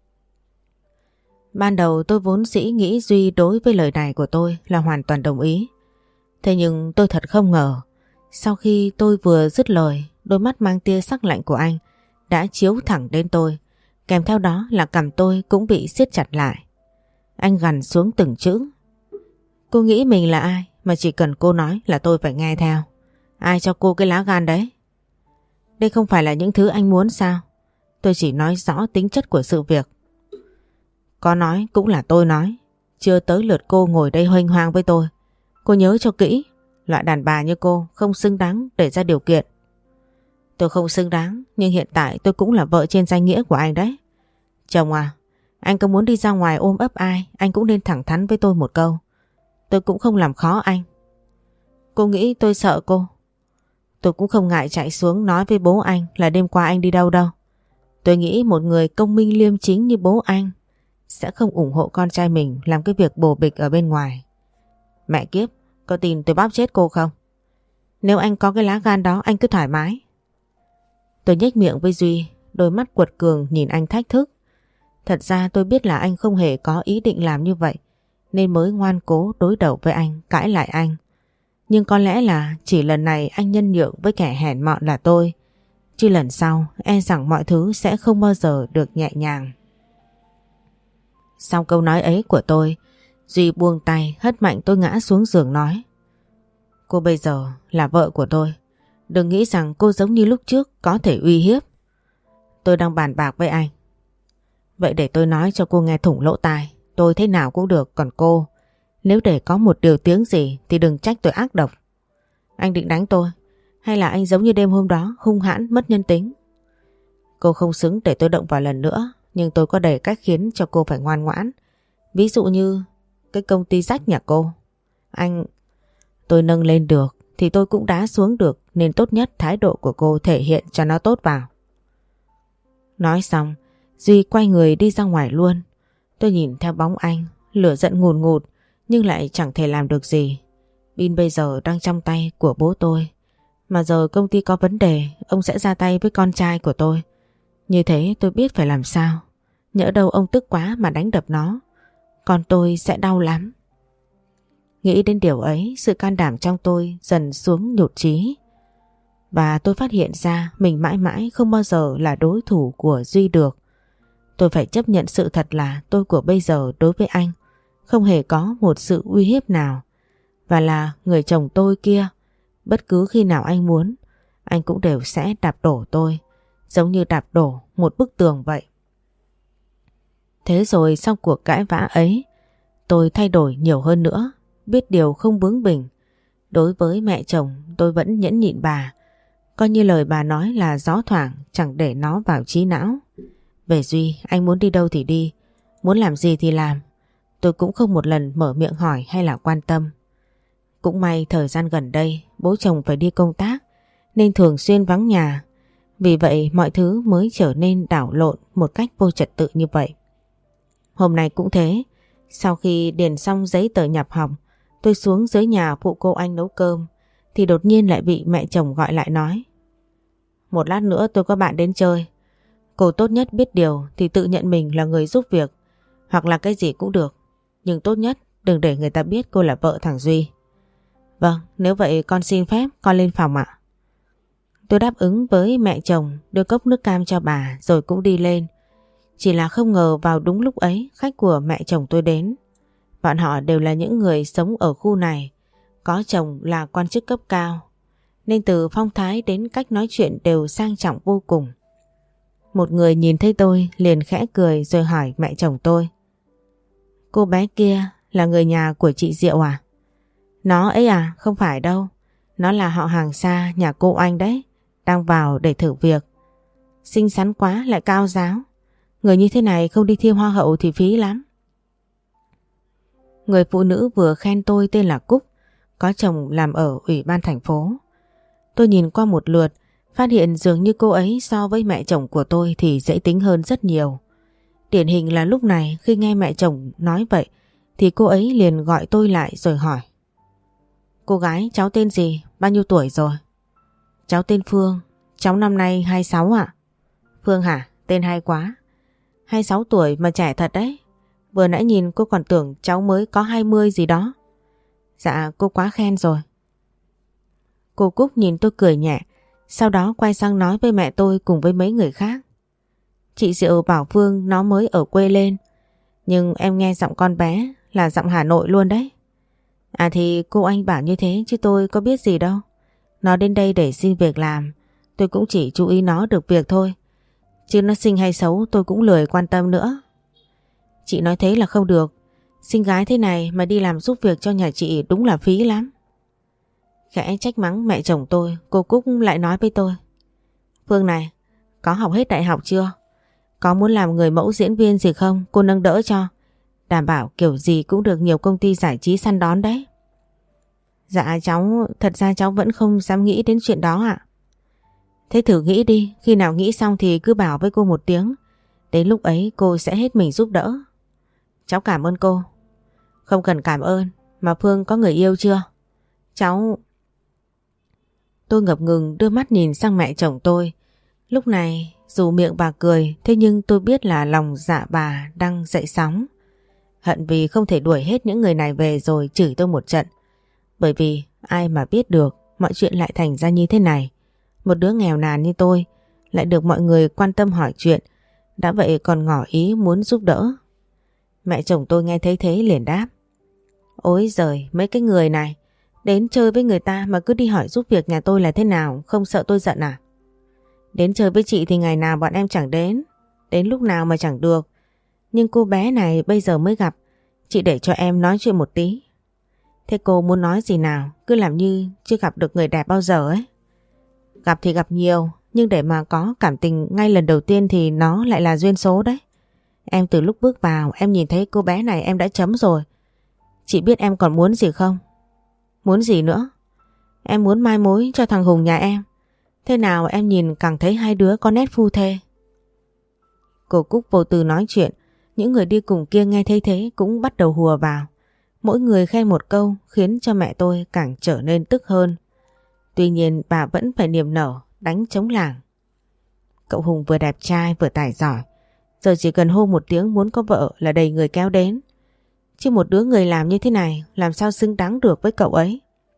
Ban đầu tôi vốn dĩ nghĩ Duy đối với lời này của tôi là hoàn toàn đồng ý. Thế nhưng tôi thật không ngờ, sau khi tôi vừa dứt lời, đôi mắt mang tia sắc lạnh của anh đã chiếu thẳng đến tôi, kèm theo đó là cằm tôi cũng bị siết chặt lại. Anh gằn xuống từng chữ. Cô nghĩ mình là ai mà chỉ cần cô nói là tôi phải nghe theo? Ai cho cô cái lá gan đấy? Đây không phải là những thứ anh muốn sao? Tôi chỉ nói rõ tính chất của sự việc. Có nói cũng là tôi nói. Chưa tới lượt cô ngồi đây huênh hoang với tôi. Cô nhớ cho kỹ, loại đàn bà như cô không xứng đáng để ra điều kiện. Tôi không xứng đáng, nhưng hiện tại tôi cũng là vợ trên danh nghĩa của anh đấy. Chồng à, anh có muốn đi ra ngoài ôm ấp ai, anh cũng nên thẳng thắn với tôi một câu. Tôi cũng không làm khó anh. Cô nghĩ tôi sợ cô? Tôi cũng không ngại chạy xuống nói với bố anh là đêm qua anh đi đâu đâu. Tôi nghĩ một người công minh liêm chính như bố anh sẽ không ủng hộ con trai mình làm cái việc bồ bịch ở bên ngoài. Mẹ kiếp, có tin tôi bóp chết cô không? Nếu anh có cái lá gan đó anh cứ thoải mái. Tôi nhếch miệng với Duy, đôi mắt quật cường nhìn anh thách thức. Thật ra tôi biết là anh không hề có ý định làm như vậy, nên mới ngoan cố đối đầu với anh, cãi lại anh. Nhưng có lẽ là chỉ lần này anh nhân nhượng với kẻ hèn mọn là tôi, chứ lần sau e rằng mọi thứ sẽ không bao giờ được nhẹ nhàng. Sau câu nói ấy của tôi, Duy buông tay hất mạnh tôi ngã xuống giường nói. Cô bây giờ là vợ của tôi. Đừng nghĩ rằng cô giống như lúc trước có thể uy hiếp. Tôi đang bàn bạc với anh. Vậy để tôi nói cho cô nghe thủng lỗ tai. Tôi thế nào cũng được, còn cô, nếu để có một điều tiếng gì thì đừng trách tôi ác độc. Anh định đánh tôi, Hay là anh giống như đêm hôm đó hung hãn mất nhân tính? Cô không xứng để tôi động vào lần nữa, nhưng tôi có đầy cách khiến cho cô phải ngoan ngoãn. Ví dụ như cái công ty rách nhà cô. Tôi nâng lên được thì tôi cũng đá xuống được, nên tốt nhất thái độ của cô thể hiện cho nó tốt vào. Nói xong, Duy quay người đi ra ngoài luôn. Tôi nhìn theo bóng anh, lửa giận ngùn ngụt nhưng lại chẳng thể làm được gì. Bin bây giờ đang trong tay của bố tôi. Mà giờ công ty có vấn đề, ông sẽ ra tay với con trai của tôi. Như thế tôi biết phải làm sao. Nhỡ đâu ông tức quá mà đánh đập nó, con tôi sẽ đau lắm. Nghĩ đến điều ấy, sự can đảm trong tôi dần xuống nhụt chí. Và tôi phát hiện ra mình mãi mãi không bao giờ là đối thủ của Duy được. Tôi phải chấp nhận sự thật là tôi của bây giờ đối với anh không hề có một sự uy hiếp nào. Và là người chồng tôi kia, bất cứ khi nào anh muốn, anh cũng đều sẽ đạp đổ tôi, giống như đạp đổ một bức tường vậy. Thế rồi sau cuộc cãi vã ấy, tôi thay đổi nhiều hơn nữa, biết điều không bướng bỉnh. Đối với mẹ chồng tôi vẫn nhẫn nhịn bà, coi như lời bà nói là gió thoảng, chẳng để nó vào trí não. Về Duy, anh muốn đi đâu thì đi, muốn làm gì thì làm. Tôi cũng không một lần mở miệng hỏi hay là quan tâm. Cũng may thời gian gần đây bố chồng phải đi công tác nên thường xuyên vắng nhà. Vì vậy mọi thứ mới trở nên đảo lộn một cách vô trật tự như vậy. Hôm nay cũng thế. Sau khi điền xong giấy tờ nhập học, tôi xuống dưới nhà phụ cô anh nấu cơm thì đột nhiên lại bị mẹ chồng gọi lại nói: một lát nữa tôi có bạn đến chơi. Cô tốt nhất biết điều thì tự nhận mình là người giúp việc, hoặc là cái gì cũng được, nhưng tốt nhất đừng để người ta biết cô là vợ thằng Duy. Vâng, nếu vậy con xin phép con lên phòng ạ. Tôi đáp ứng với mẹ chồng, đưa cốc nước cam cho bà rồi cũng đi lên. Chỉ là không ngờ vào đúng lúc ấy khách của mẹ chồng tôi đến. Bọn họ đều là những người sống ở khu này, có chồng là quan chức cấp cao, nên từ phong thái đến cách nói chuyện đều sang trọng vô cùng. Một người nhìn thấy tôi liền khẽ cười rồi hỏi mẹ chồng tôi: cô bé kia là người nhà của chị Diệu à? Nó ấy à? Không phải đâu. Nó là họ hàng xa nhà cô anh đấy, đang vào để thử việc. Xinh xắn quá lại cao ráo. Người như thế này không đi thi hoa hậu thì phí lắm. Người phụ nữ vừa khen tôi tên là Cúc, có chồng làm ở ủy ban thành phố. Tôi nhìn qua một lượt, phát hiện dường như cô ấy so với mẹ chồng của tôi thì dễ tính hơn rất nhiều. Điển hình là lúc này khi nghe mẹ chồng nói vậy thì cô ấy liền gọi tôi lại rồi hỏi: cô gái cháu tên gì, bao nhiêu tuổi rồi? Cháu tên Phương, cháu năm nay 26 ạ. Phương hả? Tên hay quá. 26 tuổi mà trẻ thật đấy. Vừa nãy nhìn cô còn tưởng cháu mới có 20 gì đó. Dạ cô quá khen rồi. Cô Cúc nhìn tôi cười nhẹ, sau đó quay sang nói với mẹ tôi cùng với mấy người khác: chị Diệu bảo Phương nó mới ở quê lên, nhưng em nghe giọng con bé là giọng Hà Nội luôn đấy. À thì cô anh bảo như thế chứ tôi có biết gì đâu. Nó đến đây để xin việc làm, tôi cũng chỉ chú ý nó được việc thôi, chứ nó xinh hay xấu tôi cũng lười quan tâm nữa. Chị nói thế là không được. Xinh gái thế này mà đi làm giúp việc cho nhà chị đúng là phí lắm. Khẽ trách mắng mẹ chồng tôi, cô Cúc lại nói với tôi: Phương này, có học hết đại học chưa? Có muốn làm người mẫu diễn viên gì không? Cô nâng đỡ cho. Đảm bảo kiểu gì cũng được nhiều công ty giải trí săn đón đấy. Dạ cháu, thật ra cháu vẫn không dám nghĩ đến chuyện đó ạ. Thế thử nghĩ đi, khi nào nghĩ xong thì cứ bảo với cô một tiếng. Đến lúc ấy cô sẽ hết mình giúp đỡ. Cháu cảm ơn cô. Không cần cảm ơn, mà Phương có người yêu chưa? Cháu... Tôi ngập ngừng đưa mắt nhìn sang mẹ chồng tôi. Lúc này dù miệng bà cười, thế nhưng tôi biết là lòng dạ bà đang dậy sóng. Hận vì không thể đuổi hết những người này về rồi chửi tôi một trận. Bởi vì ai mà biết được mọi chuyện lại thành ra như thế này. Một đứa nghèo nàn như tôi lại được mọi người quan tâm hỏi chuyện, đã vậy còn ngỏ ý muốn giúp đỡ. Mẹ chồng tôi nghe thấy thế liền đáp: ôi giời, mấy cái người này đến chơi với người ta mà cứ đi hỏi giúp việc nhà tôi là thế nào, không sợ tôi giận à? Đến chơi với chị thì ngày nào bọn em chẳng đến, đến lúc nào mà chẳng được. Nhưng cô bé này bây giờ mới gặp, chị để cho em nói chuyện một tí. Thế cô muốn nói gì nào, cứ làm như chưa gặp được người đẹp bao giờ ấy. Gặp thì gặp nhiều, nhưng để mà có cảm tình ngay lần đầu tiên thì nó lại là duyên số đấy. Em từ lúc bước vào em nhìn thấy cô bé này em đã chấm rồi. Chị biết em còn muốn gì không? Muốn gì nữa? Em muốn mai mối cho thằng Hùng nhà em. Thế nào em nhìn càng thấy hai đứa có nét phu thê. Cô Cúc vô tư nói chuyện. Những người đi cùng kia nghe thấy thế cũng bắt đầu hùa vào. Mỗi người khen một câu khiến cho mẹ tôi càng trở nên tức hơn. Tuy nhiên bà vẫn phải niềm nở đánh trống lảng. Cậu Hùng vừa đẹp trai vừa tài giỏi. Giờ chỉ cần hô một tiếng muốn có vợ là đầy người kéo đến. Chứ một đứa người làm như thế này làm sao xứng đáng được với cậu ấy.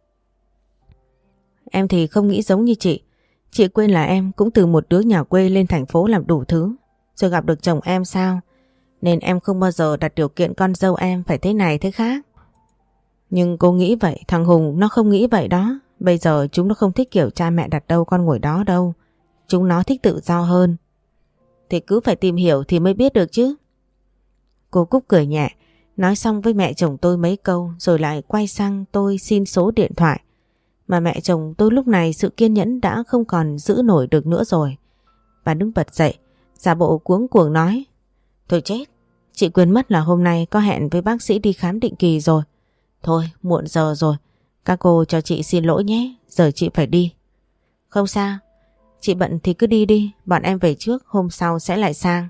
Em thì không nghĩ giống như chị. Chị quên là em cũng từ một đứa nhà quê lên thành phố làm đủ thứ. Rồi gặp được chồng em sao? Nên em không bao giờ đặt điều kiện con dâu em phải thế này thế khác. Nhưng cô nghĩ vậy, thằng Hùng nó không nghĩ vậy đó. Bây giờ chúng nó không thích kiểu cha mẹ đặt đâu con ngồi đó đâu. Chúng nó thích tự do hơn. Thì cứ phải tìm hiểu thì mới biết được chứ. Cô Cúc cười nhẹ, nói xong với mẹ chồng tôi mấy câu rồi lại quay sang tôi xin số điện thoại. Mà mẹ chồng tôi lúc này sự kiên nhẫn đã không còn giữ nổi được nữa rồi. Bà đứng bật dậy, giả bộ cuống cuồng nói. Thôi chết, chị quên mất là hôm nay có hẹn với bác sĩ đi khám định kỳ rồi. Thôi, muộn giờ rồi, các cô cho chị xin lỗi nhé, giờ chị phải đi. Không sao, chị bận thì cứ đi đi, bọn em về trước, hôm sau sẽ lại sang.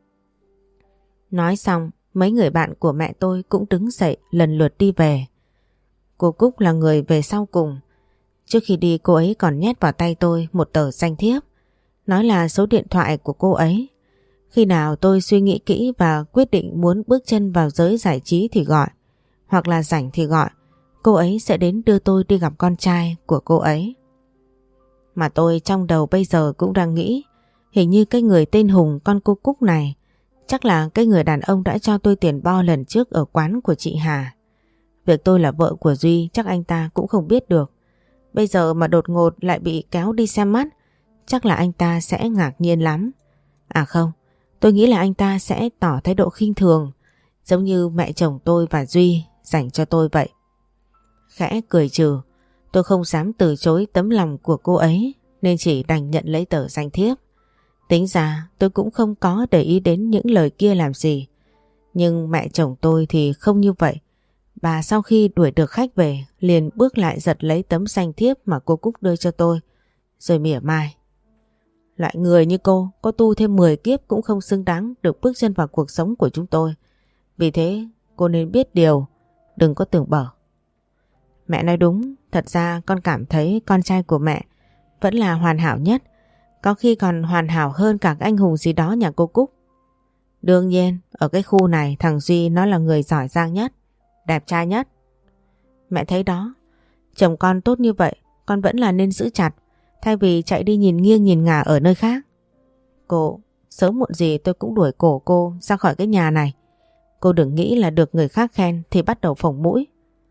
Nói xong, mấy người bạn của mẹ tôi cũng đứng dậy lần lượt đi về. Cô Cúc là người về sau cùng. Trước khi đi cô ấy còn nhét vào tay tôi một tờ danh thiếp, nói là số điện thoại của cô ấy. Khi nào tôi suy nghĩ kỹ và quyết định muốn bước chân vào giới giải trí thì gọi, hoặc là rảnh thì gọi, cô ấy sẽ đến đưa tôi đi gặp con trai của cô ấy. Mà tôi trong đầu bây giờ cũng đang nghĩ, hình như cái người tên Hùng con cô Cúc này chắc là cái người đàn ông đã cho tôi tiền bo lần trước ở quán của chị Hà. Việc tôi là vợ của Duy chắc anh ta cũng không biết được. Bây giờ mà đột ngột lại bị kéo đi xem mắt, chắc là anh ta sẽ ngạc nhiên lắm. À không, tôi nghĩ là anh ta sẽ tỏ thái độ khinh thường, giống như mẹ chồng tôi và Duy dành cho tôi vậy. Khẽ cười trừ, tôi không dám từ chối tấm lòng của cô ấy nên chỉ đành nhận lấy tờ danh thiếp. Tính ra tôi cũng không có để ý đến những lời kia làm gì. Nhưng mẹ chồng tôi thì không như vậy. Bà sau khi đuổi được khách về liền bước lại giật lấy tấm danh thiếp mà cô Cúc đưa cho tôi, rồi mỉa mai. Loại người như cô có tu thêm 10 kiếp cũng không xứng đáng được bước chân vào cuộc sống của chúng tôi. Vì thế cô nên biết điều, đừng có tưởng bở. Mẹ nói đúng, thật ra con cảm thấy con trai của mẹ vẫn là hoàn hảo nhất, có khi còn hoàn hảo hơn cả cái anh Hùng gì đó nhà cô Cúc. Đương nhiên, ở cái khu này thằng Duy nó là người giỏi giang nhất, đẹp trai nhất. Mẹ thấy đó, chồng con tốt như vậy, con vẫn là nên giữ chặt, thay vì chạy đi nhìn nghiêng nhìn ngả ở nơi khác. Cô, sớm muộn gì tôi cũng đuổi cổ cô ra khỏi cái nhà này. Cô đừng nghĩ là được người khác khen thì bắt đầu phồng mũi.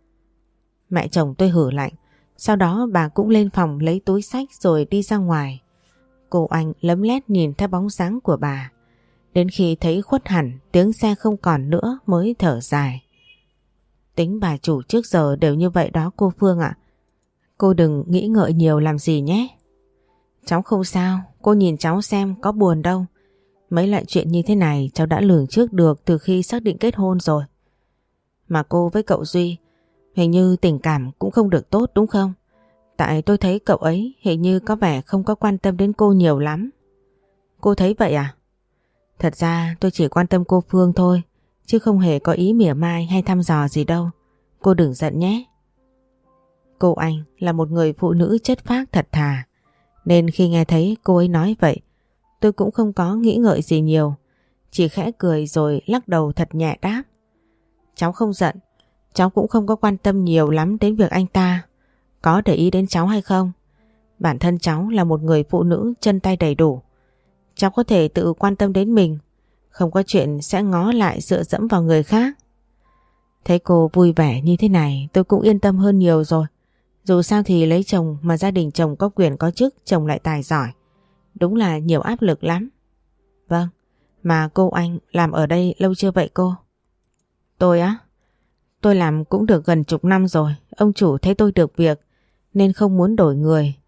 Mẹ chồng tôi hử lạnh, sau đó bà cũng lên phòng lấy túi xách rồi đi ra ngoài. Cô Anh lấm lét nhìn theo bóng dáng của bà. Đến khi thấy khuất hẳn, tiếng xe không còn nữa mới thở dài. Tính bà chủ trước giờ đều như vậy đó cô Phương ạ. Cô đừng nghĩ ngợi nhiều làm gì nhé. Cháu không sao, cô nhìn cháu xem có buồn đâu. Mấy loại chuyện như thế này cháu đã lường trước được từ khi xác định kết hôn rồi. Mà cô với cậu Duy hình như tình cảm cũng không được tốt đúng không? Tại tôi thấy cậu ấy hình như có vẻ không có quan tâm đến cô nhiều lắm. Cô thấy vậy à? Thật ra tôi chỉ quan tâm cô Phương thôi, chứ không hề có ý mỉa mai hay thăm dò gì đâu. Cô đừng giận nhé. Cô Anh là một người phụ nữ chất phác thật thà, nên khi nghe thấy cô ấy nói vậy, tôi cũng không có nghĩ ngợi gì nhiều, chỉ khẽ cười rồi lắc đầu thật nhẹ đáp. Cháu không giận, cháu cũng không có quan tâm nhiều lắm đến việc anh ta có để ý đến cháu hay không. Bản thân cháu là một người phụ nữ chân tay đầy đủ. Cháu có thể tự quan tâm đến mình, không có chuyện sẽ ngó lại dựa dẫm vào người khác. Thấy cô vui vẻ như thế này tôi cũng yên tâm hơn nhiều rồi. Dù sao thì lấy chồng mà gia đình chồng có quyền có chức, chồng lại tài giỏi, đúng là nhiều áp lực lắm. Vâng, mà cô Anh làm ở đây lâu chưa vậy cô? Tôi á? Tôi làm cũng được gần chục năm rồi. Ông chủ thấy tôi được việc nên không muốn đổi người,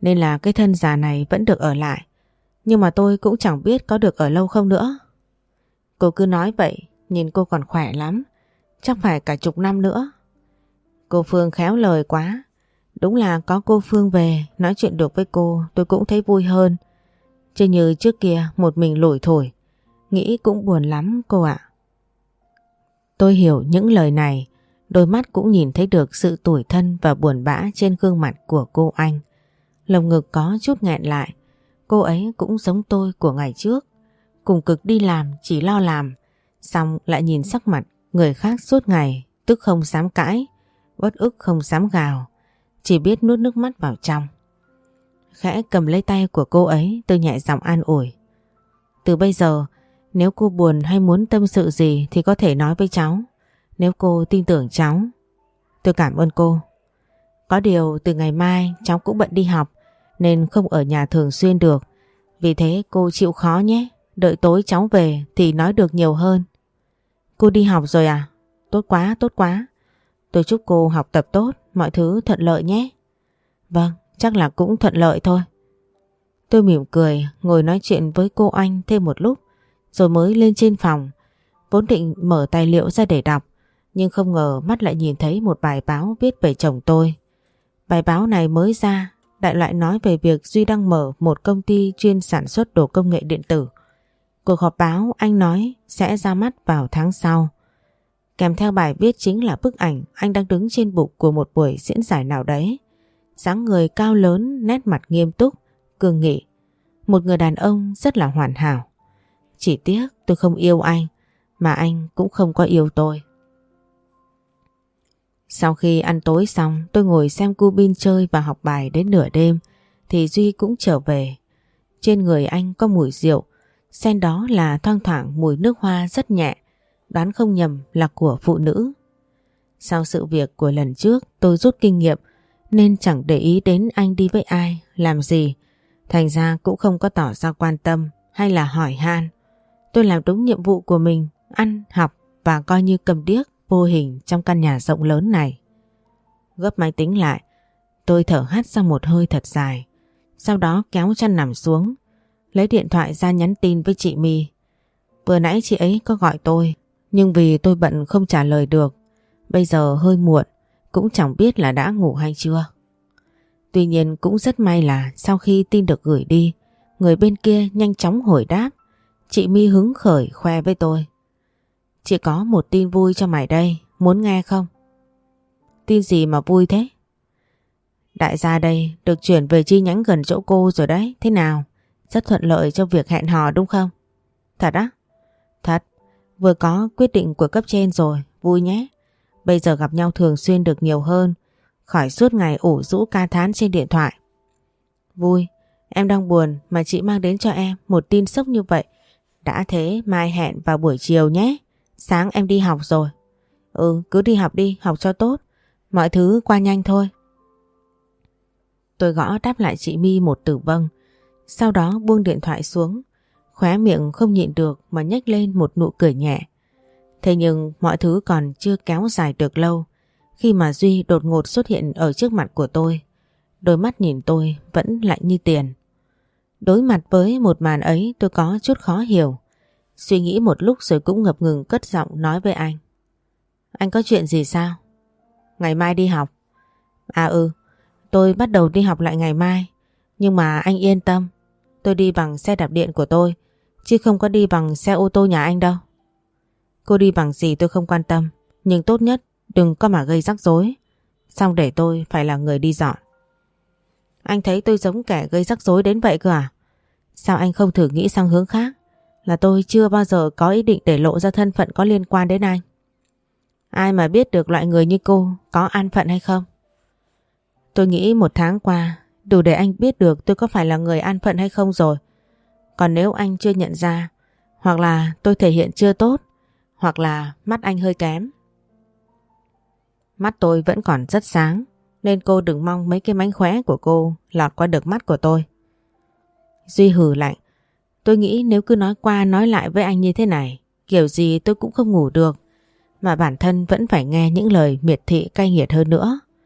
nên là cái thân già này vẫn được ở lại. Nhưng mà tôi cũng chẳng biết có được ở lâu không nữa. Cô cứ nói vậy, nhìn cô còn khỏe lắm, chắc phải cả chục năm nữa. Cô Phương khéo lời quá. Đúng là có cô Phương về, nói chuyện được với cô tôi cũng thấy vui hơn. Chứ như trước kia một mình lủi thổi, nghĩ cũng buồn lắm cô ạ. Tôi hiểu những lời này, đôi mắt cũng nhìn thấy được sự tủi thân và buồn bã trên gương mặt của cô Anh. Lồng ngực có chút nghẹn lại. Cô ấy cũng giống tôi của ngày trước, cùng cực đi làm chỉ lo làm, xong lại nhìn sắc mặt người khác suốt ngày, tức không dám cãi, uất ức không dám gào, chỉ biết nuốt nước mắt vào trong. Khẽ cầm lấy tay của cô ấy, tôi nhẹ giọng an ủi. Từ bây giờ, nếu cô buồn hay muốn tâm sự gì thì có thể nói với cháu. Nếu cô tin tưởng cháu, tôi cảm ơn cô. Có điều từ ngày mai cháu cũng bận đi học nên không ở nhà thường xuyên được. Vì thế cô chịu khó nhé, đợi tối cháu về thì nói được nhiều hơn. Cô đi học rồi à? Tốt quá, tốt quá. Tôi chúc cô học tập tốt, mọi thứ thuận lợi nhé. Vâng, chắc là cũng thuận lợi thôi. Tôi mỉm cười, ngồi nói chuyện với cô Anh thêm một lúc, rồi mới lên trên phòng. Vốn định mở tài liệu ra để đọc, nhưng không ngờ mắt lại nhìn thấy một bài báo viết về chồng tôi. Bài báo này mới ra, đại loại nói về việc Duy đang mở một công ty chuyên sản xuất đồ công nghệ điện tử. Cuộc họp báo anh nói sẽ ra mắt vào tháng sau. Kèm theo bài viết chính là bức ảnh anh đang đứng trên bục của một buổi diễn giải nào đấy. Dáng người cao lớn, nét mặt nghiêm túc, cương nghị. Một người đàn ông rất là hoàn hảo. Chỉ tiếc tôi không yêu anh, mà anh cũng không có yêu tôi. Sau khi ăn tối xong, tôi ngồi xem Cubin chơi và học bài đến nửa đêm thì Duy cũng trở về. Trên người anh có mùi rượu, xen đó là thoang thoảng mùi nước hoa rất nhẹ, đoán không nhầm là của phụ nữ. Sau sự việc của lần trước, tôi rút kinh nghiệm nên chẳng để ý đến anh đi với ai, làm gì. Thành ra cũng không có tỏ ra quan tâm hay là hỏi han. Tôi làm đúng nhiệm vụ của mình, ăn, học và coi như cầm điếc vô hình trong căn nhà rộng lớn này. Gấp máy tính lại, tôi thở hắt ra một hơi thật dài. Sau đó kéo chăn nằm xuống, lấy điện thoại ra nhắn tin với chị My. Vừa nãy chị ấy có gọi tôi, nhưng vì tôi bận không trả lời được. Bây giờ hơi muộn, cũng chẳng biết là đã ngủ hay chưa. Tuy nhiên cũng rất may là sau khi tin được gửi đi, người bên kia nhanh chóng hồi đáp. Chị My hứng khởi khoe với tôi. Chị có một tin vui cho mày đây, muốn nghe không? Tin gì mà vui thế? Đại gia đây được chuyển về chi nhánh gần chỗ cô rồi đấy, thế nào? Rất thuận lợi cho việc hẹn hò đúng không? Thật á? Thật, vừa có quyết định của cấp trên rồi, vui nhé. Bây giờ gặp nhau thường xuyên được nhiều hơn, khỏi suốt ngày ủ rũ ca thán trên điện thoại. Vui, em đang buồn mà chị mang đến cho em một tin sốc như vậy. Đã thế mai hẹn vào buổi chiều nhé. Sáng em đi học rồi. Cứ đi học đi, học cho tốt. Mọi thứ qua nhanh thôi. Tôi gõ đáp lại chị My một từ vâng. Sau đó buông điện thoại xuống, khóe miệng không nhịn được mà nhếch lên một nụ cười nhẹ. Thế nhưng mọi thứ còn chưa kéo dài được lâu khi mà Duy đột ngột xuất hiện ở trước mặt của tôi. Đôi mắt nhìn tôi vẫn lạnh như tiền. Đối mặt với một màn ấy tôi có chút khó hiểu. Suy nghĩ một lúc rồi cũng ngập ngừng cất giọng nói với anh. Anh có chuyện gì sao? Ngày mai đi học. Tôi bắt đầu đi học lại ngày mai. Nhưng mà anh yên tâm, tôi đi bằng xe đạp điện của tôi, chứ không có đi bằng xe ô tô nhà anh đâu. Cô đi bằng gì tôi không quan tâm, nhưng tốt nhất đừng có mà gây rắc rối. Xong để tôi phải là người đi dọn. Anh thấy tôi giống kẻ gây rắc rối đến vậy cơ à? Sao anh không thử nghĩ sang hướng khác? Là tôi chưa bao giờ có ý định để lộ ra thân phận có liên quan đến anh. Ai mà biết được loại người như cô có an phận hay không? Tôi nghĩ một tháng qua đủ để anh biết được tôi có phải là người an phận hay không rồi. Còn nếu anh chưa nhận ra, hoặc là tôi thể hiện chưa tốt, hoặc là mắt anh hơi kém. Mắt tôi vẫn còn rất sáng, nên cô đừng mong mấy cái mánh khóe của cô lọt qua được mắt của tôi. Duy hừ lạnh. Tôi nghĩ nếu cứ nói qua nói lại với anh như thế này, kiểu gì tôi cũng không ngủ được, mà bản thân vẫn phải nghe những lời miệt thị cay nghiệt hơn nữa.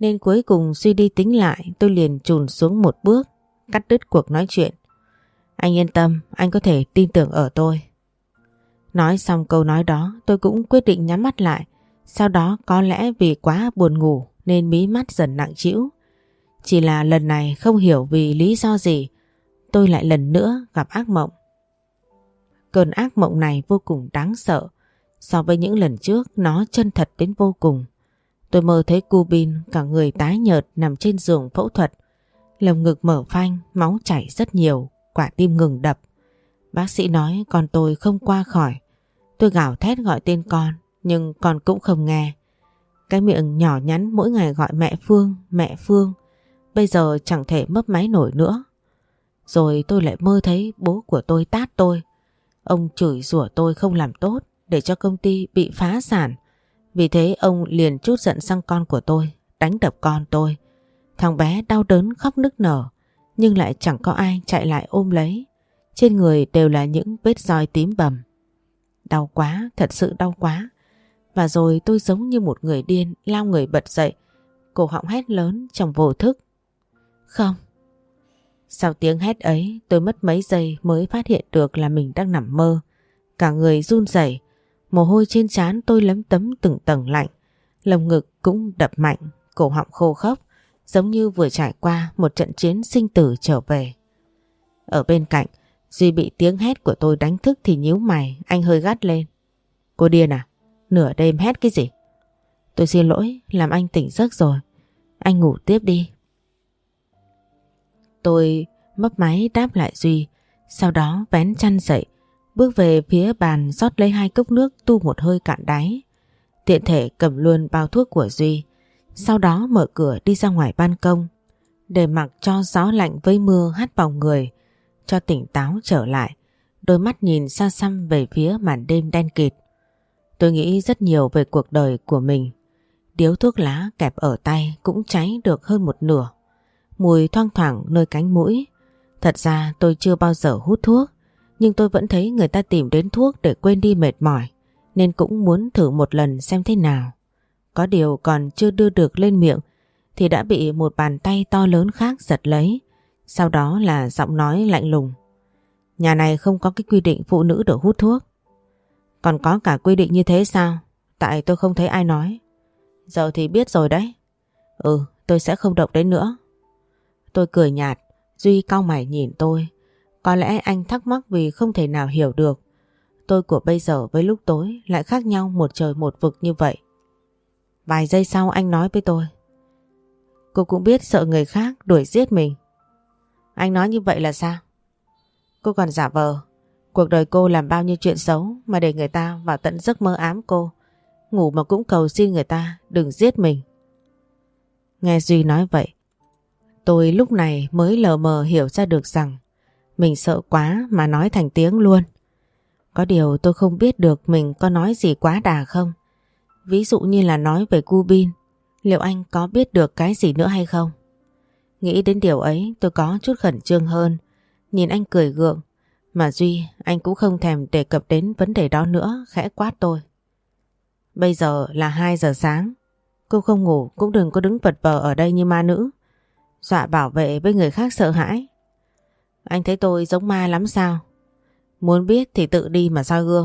Nên cuối cùng suy đi tính lại, tôi liền chùn xuống một bước, cắt đứt cuộc nói chuyện. Anh yên tâm, anh có thể tin tưởng ở tôi. Nói xong câu nói đó, tôi cũng quyết định nhắm mắt lại. Sau đó có lẽ vì quá buồn ngủ nên mí mắt dần nặng trĩu. Chỉ là lần này không hiểu vì lý do gì, tôi lại lần nữa gặp ác mộng. Cơn ác mộng này vô cùng đáng sợ. So với những lần trước, nó chân thật đến vô cùng. Tôi mơ thấy cu Bin cả người tái nhợt nằm trên giường phẫu thuật. Lồng ngực mở phanh, máu chảy rất nhiều, quả tim ngừng đập. Bác sĩ nói con tôi không qua khỏi. Tôi gào thét gọi tên con, nhưng con cũng không nghe. Cái miệng nhỏ nhắn mỗi ngày gọi mẹ Phương, bây giờ chẳng thể mấp máy nổi nữa. Rồi tôi lại mơ thấy bố của tôi tát tôi. Ông chửi rủa tôi không làm tốt để cho công ty bị phá sản. Vì thế ông liền trút giận sang con của tôi, đánh đập con tôi. Thằng bé đau đớn khóc nức nở, nhưng lại chẳng có ai chạy lại ôm lấy. Trên người đều là những vết roi tím bầm. Đau quá, thật sự đau quá. Và rồi tôi giống như một người điên lao người bật dậy, cổ họng hét lớn trong vô thức. Không. Sau tiếng hét ấy, tôi mất mấy giây mới phát hiện được là mình đang nằm mơ. Cả người run rẩy, mồ hôi trên trán tôi lấm tấm từng tầng lạnh, lồng ngực cũng đập mạnh, cổ họng khô khốc, giống như vừa trải qua một trận chiến sinh tử trở về. Ở bên cạnh, Duy bị tiếng hét của tôi đánh thức thì nhíu mày, anh hơi gắt lên. Cô điên à? Nửa đêm hét cái gì? Tôi xin lỗi, làm anh tỉnh giấc rồi. Anh ngủ tiếp đi. Tôi mấp máy đáp lại Duy, sau đó vén chăn dậy, bước về phía bàn rót lấy 2 cốc nước tu một hơi cạn đáy. Tiện thể cầm luôn bao thuốc của Duy, sau đó mở cửa đi ra ngoài ban công, để mặc cho gió lạnh với mưa hắt vào người, cho tỉnh táo trở lại, đôi mắt nhìn xa xăm về phía màn đêm đen kịt. Tôi nghĩ rất nhiều về cuộc đời của mình. Điếu thuốc lá kẹp ở tay cũng cháy được hơn một nửa. Mùi thoang thoảng nơi cánh mũi. Thật ra tôi chưa bao giờ hút thuốc, nhưng tôi vẫn thấy người ta tìm đến thuốc để quên đi mệt mỏi, nên cũng muốn thử một lần xem thế nào. Có điều còn chưa đưa được lên miệng thì đã bị một bàn tay to lớn khác giật lấy. Sau đó là giọng nói lạnh lùng. Nhà này không có cái quy định phụ nữ được hút thuốc. Còn có cả quy định như thế sao? Tại tôi không thấy ai nói. Giờ thì biết rồi đấy. Tôi sẽ không động đến nữa. Tôi cười nhạt. Duy cau mày nhìn tôi. Có lẽ anh thắc mắc vì không thể nào hiểu được tôi của bây giờ với lúc tối lại khác nhau một trời một vực như vậy. Vài giây sau anh nói với tôi. Cô cũng biết sợ người khác đuổi giết mình. Anh nói như vậy là sao? Cô còn giả vờ. Cuộc đời cô làm bao nhiêu chuyện xấu mà để người ta vào tận giấc mơ ám cô. Ngủ mà cũng cầu xin người ta đừng giết mình. Nghe Duy nói vậy, tôi lúc này mới lờ mờ hiểu ra được rằng mình sợ quá mà nói thành tiếng luôn. Có điều tôi không biết được mình có nói gì quá đà không. Ví dụ như là nói về cu Bin, liệu anh có biết được cái gì nữa hay không? Nghĩ đến điều ấy tôi có chút khẩn trương hơn. Nhìn anh cười gượng, mà Duy anh cũng không thèm đề cập đến vấn đề đó nữa, khẽ quát tôi. Bây giờ là 2 giờ sáng. Cô không ngủ cũng đừng có đứng vật vờ ở đây như ma nữ, dọa bảo vệ với người khác sợ hãi. Anh thấy tôi giống ma lắm sao? Muốn biết thì tự đi mà soi gương.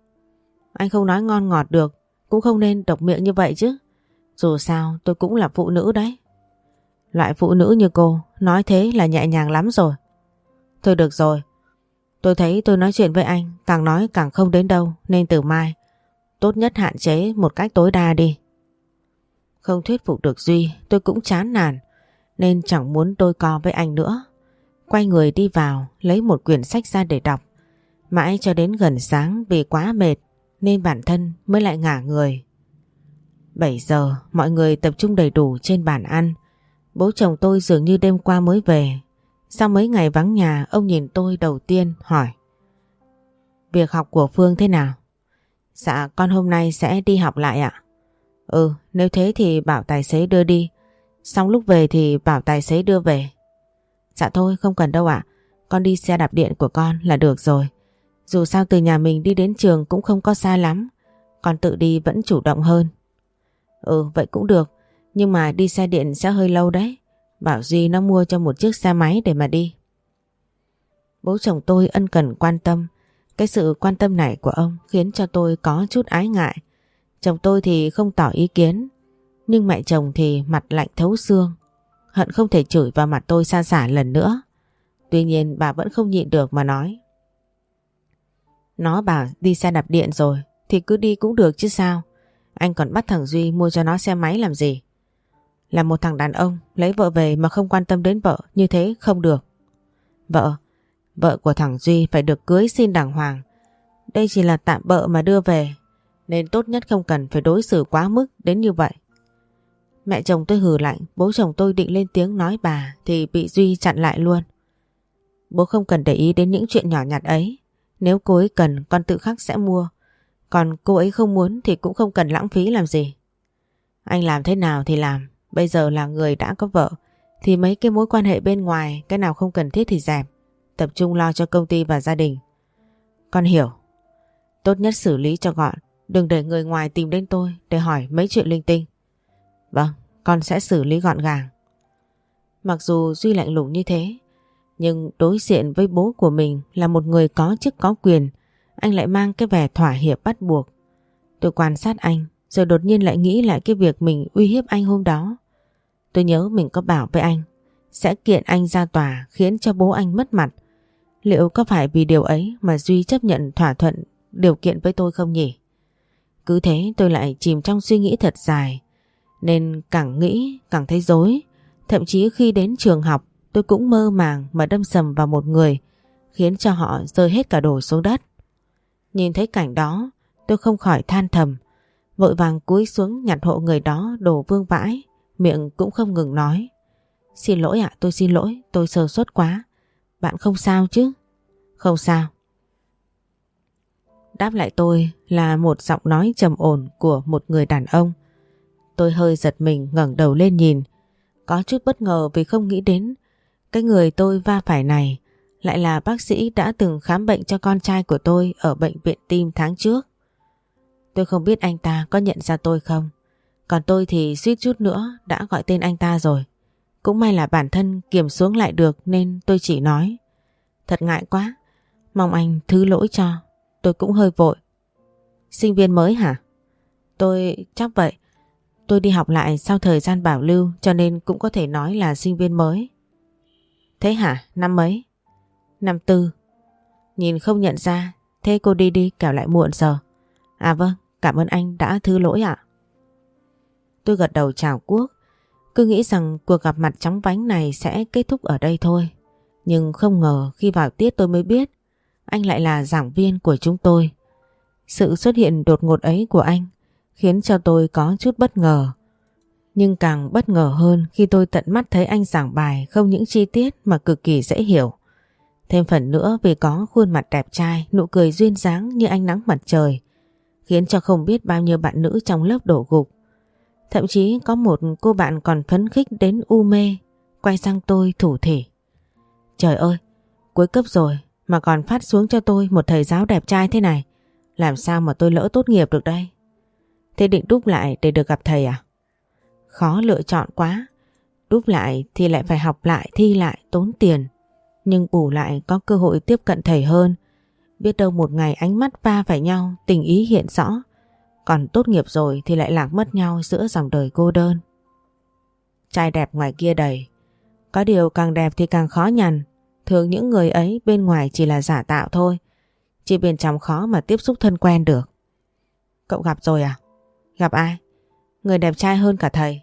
Anh không nói ngon ngọt được, cũng không nên độc miệng như vậy chứ. Dù sao tôi cũng là phụ nữ đấy. Loại phụ nữ như cô nói thế là nhẹ nhàng lắm rồi. Thôi được rồi. Tôi thấy tôi nói chuyện với anh càng nói càng không đến đâu, nên từ mai tốt nhất hạn chế một cách tối đa đi. Không thuyết phục được Duy, tôi cũng chán nản nên chẳng muốn đôi co với anh nữa. Quay người đi vào lấy một quyển sách ra để đọc. Mãi cho đến gần sáng vì quá mệt nên bản thân mới lại ngả người. 7 giờ mọi người tập trung đầy đủ trên bàn ăn. Bố chồng tôi dường như đêm qua mới về. Sau mấy ngày vắng nhà, ông nhìn tôi đầu tiên hỏi. Việc học của Phương thế nào? Dạ con hôm nay sẽ đi học lại ạ. Nếu thế thì bảo tài xế đưa đi. Xong lúc về thì bảo tài xế đưa về. Dạ thôi không cần đâu ạ. Con đi xe đạp điện của con là được rồi. Dù sao từ nhà mình đi đến trường cũng không có xa lắm. Con tự đi vẫn chủ động hơn. Vậy cũng được. Nhưng mà đi xe điện sẽ hơi lâu đấy. Bảo Duy nó mua cho một chiếc xe máy để mà đi. Bố chồng tôi ân cần quan tâm. Cái sự quan tâm này của ông khiến cho tôi có chút ái ngại. Chồng tôi thì không tỏ ý kiến, nhưng mẹ chồng thì mặt lạnh thấu xương, hận không thể chửi vào mặt tôi sa sả lần nữa. Tuy nhiên bà vẫn không nhịn được mà nói. Nó bảo đi xe đạp điện rồi thì cứ đi cũng được chứ sao. Anh còn bắt thằng Duy mua cho nó xe máy làm gì? Là một thằng đàn ông lấy vợ về mà không quan tâm đến vợ, như thế không được. Vợ của thằng Duy phải được cưới xin đàng hoàng. Đây chỉ là tạm bợ mà đưa về, nên tốt nhất không cần phải đối xử quá mức đến như vậy. Mẹ chồng tôi hừ lạnh. Bố chồng tôi định lên tiếng nói bà thì bị Duy chặn lại luôn. Bố không cần để ý đến những chuyện nhỏ nhặt ấy. Nếu cô ấy cần con tự khắc sẽ mua. Còn cô ấy không muốn thì cũng không cần lãng phí làm gì. Anh làm thế nào thì làm. Bây giờ là người đã có vợ thì mấy cái mối quan hệ bên ngoài, cái nào không cần thiết thì dẹp. Tập trung lo cho công ty và gia đình. Con hiểu. Tốt nhất xử lý cho gọn. Đừng để người ngoài tìm đến tôi để hỏi mấy chuyện linh tinh. Vâng, con sẽ xử lý gọn gàng. Mặc dù Duy lạnh lùng như thế, nhưng đối diện với bố của mình là một người có chức có quyền, anh lại mang cái vẻ thỏa hiệp bắt buộc. Tôi quan sát anh, rồi đột nhiên lại nghĩ lại cái việc mình uy hiếp anh hôm đó. Tôi nhớ mình có bảo với anh sẽ kiện anh ra tòa khiến cho bố anh mất mặt. Liệu có phải vì điều ấy mà Duy chấp nhận thỏa thuận điều kiện với tôi không nhỉ? Cứ thế tôi lại chìm trong suy nghĩ thật dài, nên càng nghĩ càng thấy rối. Thậm chí khi đến trường học tôi cũng mơ màng mà đâm sầm vào một người, khiến cho họ rơi hết cả đồ xuống đất. Nhìn thấy cảnh đó tôi không khỏi than thầm, vội vàng cúi xuống nhặt hộ người đó đổ vương vãi, miệng cũng không ngừng nói. Xin lỗi ạ, tôi xin lỗi, tôi sơ suất quá. Bạn không sao chứ? Không sao. Đáp lại tôi là một giọng nói trầm ổn của một người đàn ông. Tôi hơi giật mình ngẩng đầu lên nhìn, có chút bất ngờ vì không nghĩ đến cái người tôi va phải này lại là bác sĩ đã từng khám bệnh cho con trai của tôi ở bệnh viện tim tháng trước. Tôi không biết anh ta có nhận ra tôi không, còn tôi thì suýt chút nữa đã gọi tên anh ta rồi. Cũng may là bản thân kiềm xuống lại được nên tôi chỉ nói: thật ngại quá, mong anh thứ lỗi cho, tôi cũng hơi vội. Sinh viên mới hả? Tôi chắc vậy. Tôi đi học lại sau thời gian bảo lưu cho nên cũng có thể nói là sinh viên mới. Thế hả? Năm mấy? Năm tư. Nhìn không nhận ra. Thế cô đi đi kẻo lại muộn giờ. À vâng, cảm ơn anh đã thứ lỗi ạ. Tôi gật đầu chào Quốc. Cứ nghĩ rằng cuộc gặp mặt chóng vánh này sẽ kết thúc ở đây thôi. Nhưng không ngờ khi vào tiết tôi mới biết anh lại là giảng viên của chúng tôi. Sự xuất hiện đột ngột ấy của anh khiến cho tôi có chút bất ngờ. Nhưng càng bất ngờ hơn khi tôi tận mắt thấy anh giảng bài không những chi tiết mà cực kỳ dễ hiểu. Thêm phần nữa vì có khuôn mặt đẹp trai, nụ cười duyên dáng như ánh nắng mặt trời, khiến cho không biết bao nhiêu bạn nữ trong lớp đổ gục. Thậm chí có một cô bạn còn phấn khích đến u mê, quay sang tôi thủ thỉ. Trời ơi, cuối cấp rồi mà còn phát xuống cho tôi một thầy giáo đẹp trai thế này. Làm sao mà tôi lỡ tốt nghiệp được đây? Thế định đúp lại để được gặp thầy à? Khó lựa chọn quá. Đúp lại thì lại phải học lại, thi lại, tốn tiền. Nhưng bù lại có cơ hội tiếp cận thầy hơn. Biết đâu một ngày ánh mắt va phải nhau, tình ý hiện rõ. Còn tốt nghiệp rồi thì lại lạc mất nhau giữa dòng đời cô đơn. Trai đẹp ngoài kia đầy. Có điều càng đẹp thì càng khó nhằn. Thường những người ấy bên ngoài chỉ là giả tạo thôi. Chỉ bên trong khó mà tiếp xúc thân quen được. Cậu gặp rồi à? Gặp ai? Người đẹp trai hơn cả thầy.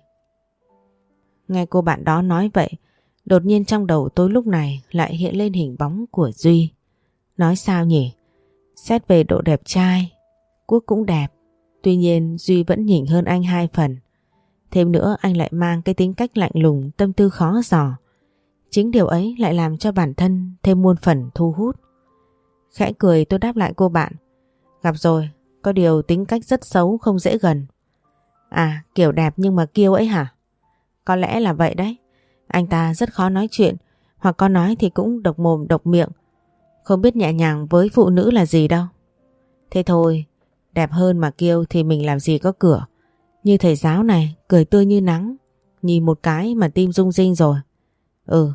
Nghe cô bạn đó nói vậy, đột nhiên trong đầu tôi lúc này lại hiện lên hình bóng của Duy. Nói sao nhỉ? Xét về độ đẹp trai, Quốc cũng đẹp. Tuy nhiên Duy vẫn nhỉnh hơn anh 2 phần. Thêm nữa anh lại mang cái tính cách lạnh lùng, tâm tư khó dò. Chính điều ấy lại làm cho bản thân thêm muôn phần thu hút. Khẽ cười tôi đáp lại cô bạn. Gặp rồi, có điều tính cách rất xấu, không dễ gần. À, kiểu đẹp nhưng mà kiêu ấy hả? Có lẽ là vậy đấy. Anh ta rất khó nói chuyện, hoặc có nói thì cũng độc mồm độc miệng. Không biết nhẹ nhàng với phụ nữ là gì đâu. Thế thôi, đẹp hơn mà kiêu thì mình làm gì có cửa. Như thầy giáo này, cười tươi như nắng, nhìn một cái mà tim rung rinh rồi. Ừ.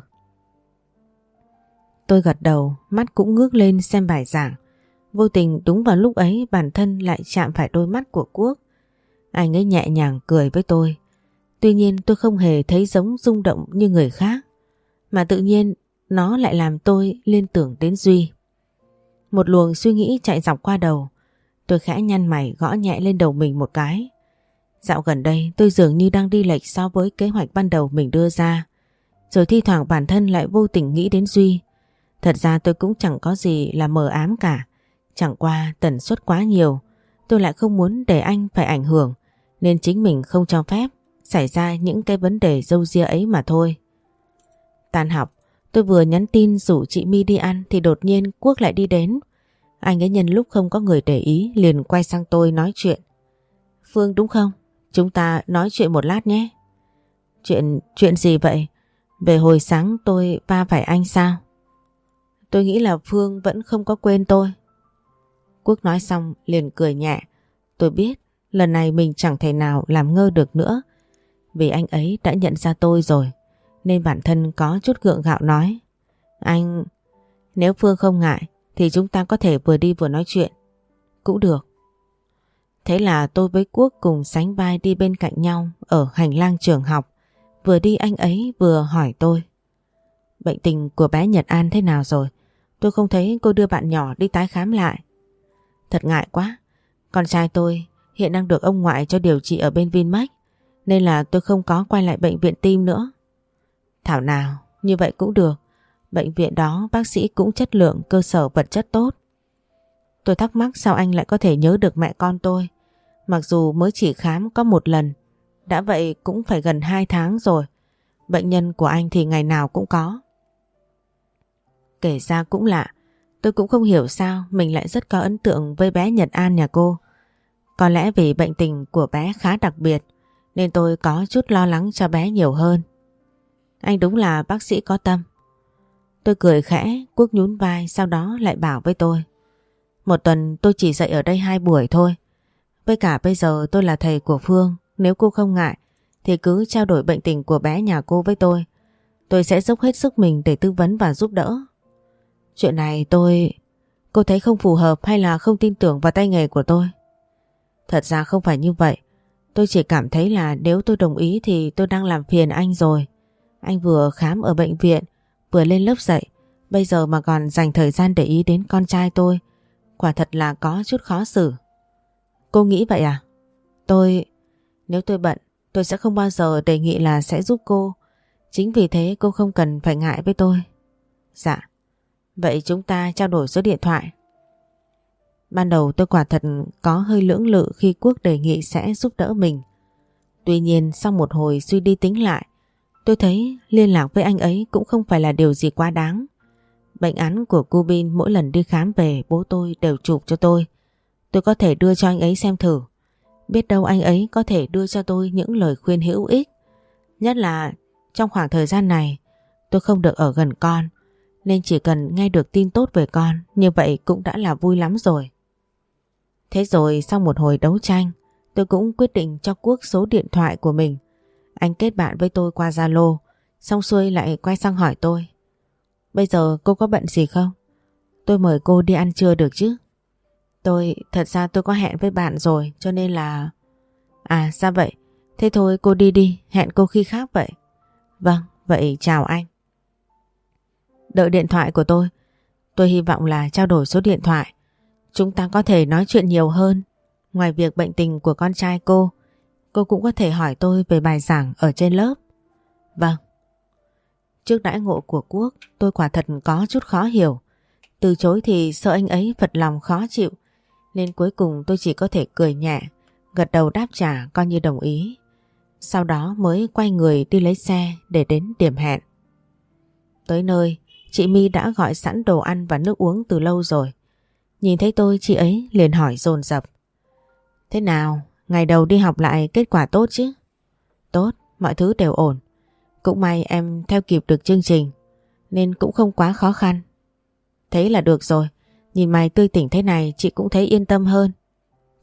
Tôi gật đầu, mắt cũng ngước lên xem bài giảng. Vô tình đúng vào lúc ấy bản thân lại chạm phải đôi mắt của Quốc. Anh ấy nhẹ nhàng cười với tôi. Tuy nhiên tôi không hề thấy giống rung động như người khác, mà tự nhiên nó lại làm tôi liên tưởng đến Duy. Một luồng suy nghĩ chạy dọc qua đầu. Tôi khẽ nhăn mày gõ nhẹ lên đầu mình một cái. Dạo gần đây tôi dường như đang đi lệch so với kế hoạch ban đầu mình đưa ra. Rồi thi thoảng bản thân lại vô tình nghĩ đến Duy. Thật ra tôi cũng chẳng có gì là mờ ám cả. Chẳng qua tần suất quá nhiều, tôi lại không muốn để anh phải ảnh hưởng, nên chính mình không cho phép xảy ra những cái vấn đề râu ria ấy mà thôi. Tan học, tôi vừa nhắn tin rủ chị My đi ăn thì đột nhiên Quốc lại đi đến. Anh ấy nhân lúc không có người để ý liền quay sang tôi nói chuyện. Phương đúng không? Chúng ta nói chuyện một lát nhé. Chuyện gì vậy? Về hồi sáng tôi va phải anh sao? Tôi nghĩ là Phương vẫn không có quên tôi. Quốc nói xong liền cười nhẹ. Tôi biết lần này mình chẳng thể nào làm ngơ được nữa, vì anh ấy đã nhận ra tôi rồi, nên bản thân có chút gượng gạo nói. Anh, nếu Phương không ngại thì chúng ta có thể vừa đi vừa nói chuyện. Cũng được. Thế là tôi với Quốc cùng sánh vai đi bên cạnh nhau ở hành lang trường học. Vừa đi anh ấy vừa hỏi tôi. Bệnh tình của bé Nhật An thế nào rồi? Tôi không thấy cô đưa bạn nhỏ đi tái khám lại. Thật ngại quá. Con trai tôi hiện đang được ông ngoại cho điều trị ở bên Vinmec, nên là tôi không có quay lại bệnh viện tim nữa. Thảo nào, như vậy cũng được. Bệnh viện đó bác sĩ cũng chất lượng, cơ sở vật chất tốt. Tôi thắc mắc sao anh lại có thể nhớ được mẹ con tôi, mặc dù mới chỉ khám có một lần. Đã vậy cũng phải gần 2 tháng rồi. Bệnh nhân của anh thì ngày nào cũng có. Kể ra cũng lạ, tôi cũng không hiểu sao mình lại rất có ấn tượng với bé Nhật An nhà cô. Có lẽ vì bệnh tình của bé khá đặc biệt nên tôi có chút lo lắng cho bé nhiều hơn. Anh đúng là bác sĩ có tâm. Tôi cười khẽ, Quốc nhún vai sau đó lại bảo với tôi. Một tuần tôi chỉ dạy ở đây 2 buổi thôi. Với cả bây giờ tôi là thầy của Phương, nếu cô không ngại thì cứ trao đổi bệnh tình của bé nhà cô với tôi. Tôi sẽ dốc hết sức mình để tư vấn và giúp đỡ. Chuyện này cô thấy không phù hợp hay là không tin tưởng vào tay nghề của tôi? Thật ra không phải như vậy. Tôi chỉ cảm thấy là nếu tôi đồng ý thì tôi đang làm phiền anh rồi. Anh vừa khám ở bệnh viện, vừa lên lớp dạy, bây giờ mà còn dành thời gian để ý đến con trai tôi, quả thật là có chút khó xử. Cô nghĩ vậy à? Nếu tôi bận, tôi sẽ không bao giờ đề nghị là sẽ giúp cô. Chính vì thế cô không cần phải ngại với tôi. Dạ. Vậy chúng ta trao đổi số điện thoại. Ban đầu tôi quả thật có hơi lưỡng lự khi Quốc đề nghị sẽ giúp đỡ mình. Tuy nhiên sau một hồi suy đi tính lại, tôi thấy liên lạc với anh ấy cũng không phải là điều gì quá đáng. Bệnh án của cô Bin mỗi lần đi khám về bố tôi đều chụp cho tôi. Tôi có thể đưa cho anh ấy xem thử. Biết đâu anh ấy có thể đưa cho tôi những lời khuyên hữu ích. Nhất là trong khoảng thời gian này tôi không được ở gần con, nên chỉ cần nghe được tin tốt về con như vậy cũng đã là vui lắm rồi. Thế rồi sau một hồi đấu tranh, tôi cũng quyết định cho Quốc số điện thoại của mình. Anh kết bạn với tôi qua Zalo, xong xuôi lại quay sang hỏi tôi. Bây giờ cô có bận gì không? Tôi mời cô đi ăn trưa được chứ? Thật ra tôi có hẹn với bạn rồi cho nên là... À ra vậy, thế thôi cô đi, hẹn cô khi khác vậy. Vâng, vậy chào anh. Đợi điện thoại của tôi hy vọng là trao đổi số điện thoại. Chúng ta có thể nói chuyện nhiều hơn. Ngoài việc bệnh tình của con trai cô cũng có thể hỏi tôi về bài giảng ở trên lớp. Vâng. Trước đãi ngộ của Quốc, tôi quả thật có chút khó hiểu. Từ chối thì sợ anh ấy phật lòng khó chịu, nên cuối cùng tôi chỉ có thể cười nhẹ, gật đầu đáp trả coi như đồng ý. Sau đó mới quay người đi lấy xe để đến điểm hẹn. Tới nơi, chị My đã gọi sẵn đồ ăn và nước uống từ lâu rồi. Nhìn thấy tôi, chị ấy liền hỏi dồn dập. Thế nào, ngày đầu đi học lại kết quả tốt chứ? Tốt, mọi thứ đều ổn. Cũng may em theo kịp được chương trình, nên cũng không quá khó khăn. Thế là được rồi, nhìn mày tươi tỉnh thế này chị cũng thấy yên tâm hơn.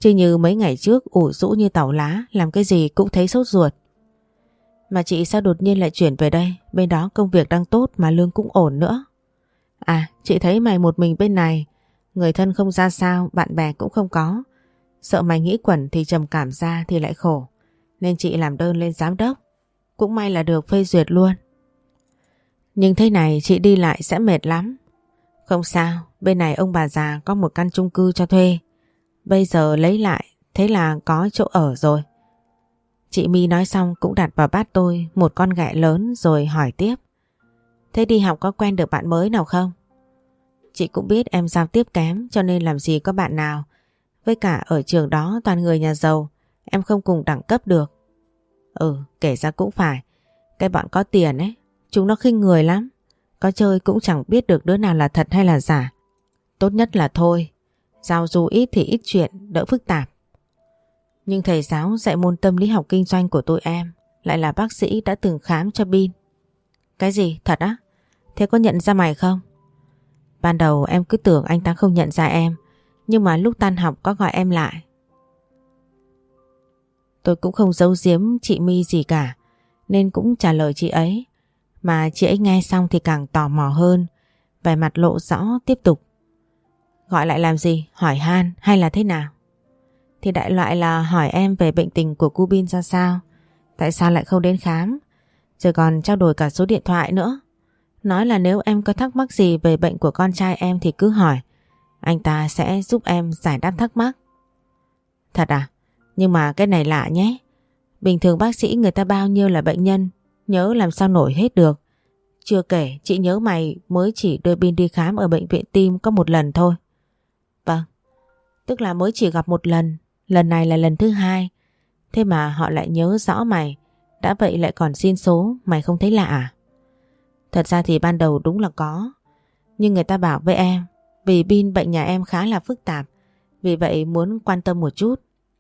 Chứ như mấy ngày trước ủ rũ như tàu lá, làm cái gì cũng thấy sốt ruột. Mà chị sao đột nhiên lại chuyển về đây? Bên đó công việc đang tốt mà lương cũng ổn nữa. À, chị thấy mày một mình bên này, người thân không ra sao, bạn bè cũng không có. Sợ mày nghĩ quẩn thì trầm cảm ra thì lại khổ. Nên chị làm đơn lên giám đốc. Cũng may là được phê duyệt luôn. Nhưng thế này chị đi lại sẽ mệt lắm. Không sao, bên này ông bà già có một căn chung cư cho thuê. Bây giờ lấy lại, thế là có chỗ ở rồi. Chị My nói xong cũng đặt vào bát tôi một con ghẹ lớn rồi hỏi tiếp. Thế đi học có quen được bạn mới nào không? Chị cũng biết em giao tiếp kém cho nên làm gì có bạn nào. Với cả ở trường đó toàn người nhà giàu, em không cùng đẳng cấp được. Kể ra cũng phải. Cái bọn có tiền ấy, chúng nó khinh người lắm. Có chơi cũng chẳng biết được đứa nào là thật hay là giả. Tốt nhất là thôi, giao du ít thì ít chuyện, đỡ phức tạp. Nhưng thầy giáo dạy môn tâm lý học kinh doanh của tụi em lại là bác sĩ đã từng khám cho Bin. Cái gì? Thật á? Thế có nhận ra mày không? Ban đầu em cứ tưởng anh ta không nhận ra em, nhưng mà lúc tan học có gọi em lại. Tôi cũng không giấu giếm chị My gì cả, nên cũng trả lời chị ấy. Mà chị ấy nghe xong thì càng tò mò hơn, vẻ mặt lộ rõ tiếp tục. Gọi lại làm gì? Hỏi han hay là thế nào? Thì đại loại là hỏi em về bệnh tình của cô Bin ra sao, tại sao lại không đến khám, rồi còn trao đổi cả số điện thoại nữa. Nói là nếu em có thắc mắc gì về bệnh của con trai em thì cứ hỏi, anh ta sẽ giúp em giải đáp thắc mắc. Thật à? Nhưng mà cái này lạ nhé. Bình thường bác sĩ người ta bao nhiêu là bệnh nhân, nhớ làm sao nổi hết được. Chưa kể chị nhớ mày mới chỉ đưa Bin đi khám ở bệnh viện tim có một lần thôi. Vâng, tức là mới chỉ gặp một lần, lần này là lần thứ hai. Thế mà họ lại nhớ rõ mày, đã vậy lại còn xin số, mày không thấy lạ à? Thật ra thì ban đầu đúng là có, nhưng người ta bảo với em vì Bin bệnh nhà em khá là phức tạp, vì vậy muốn quan tâm một chút.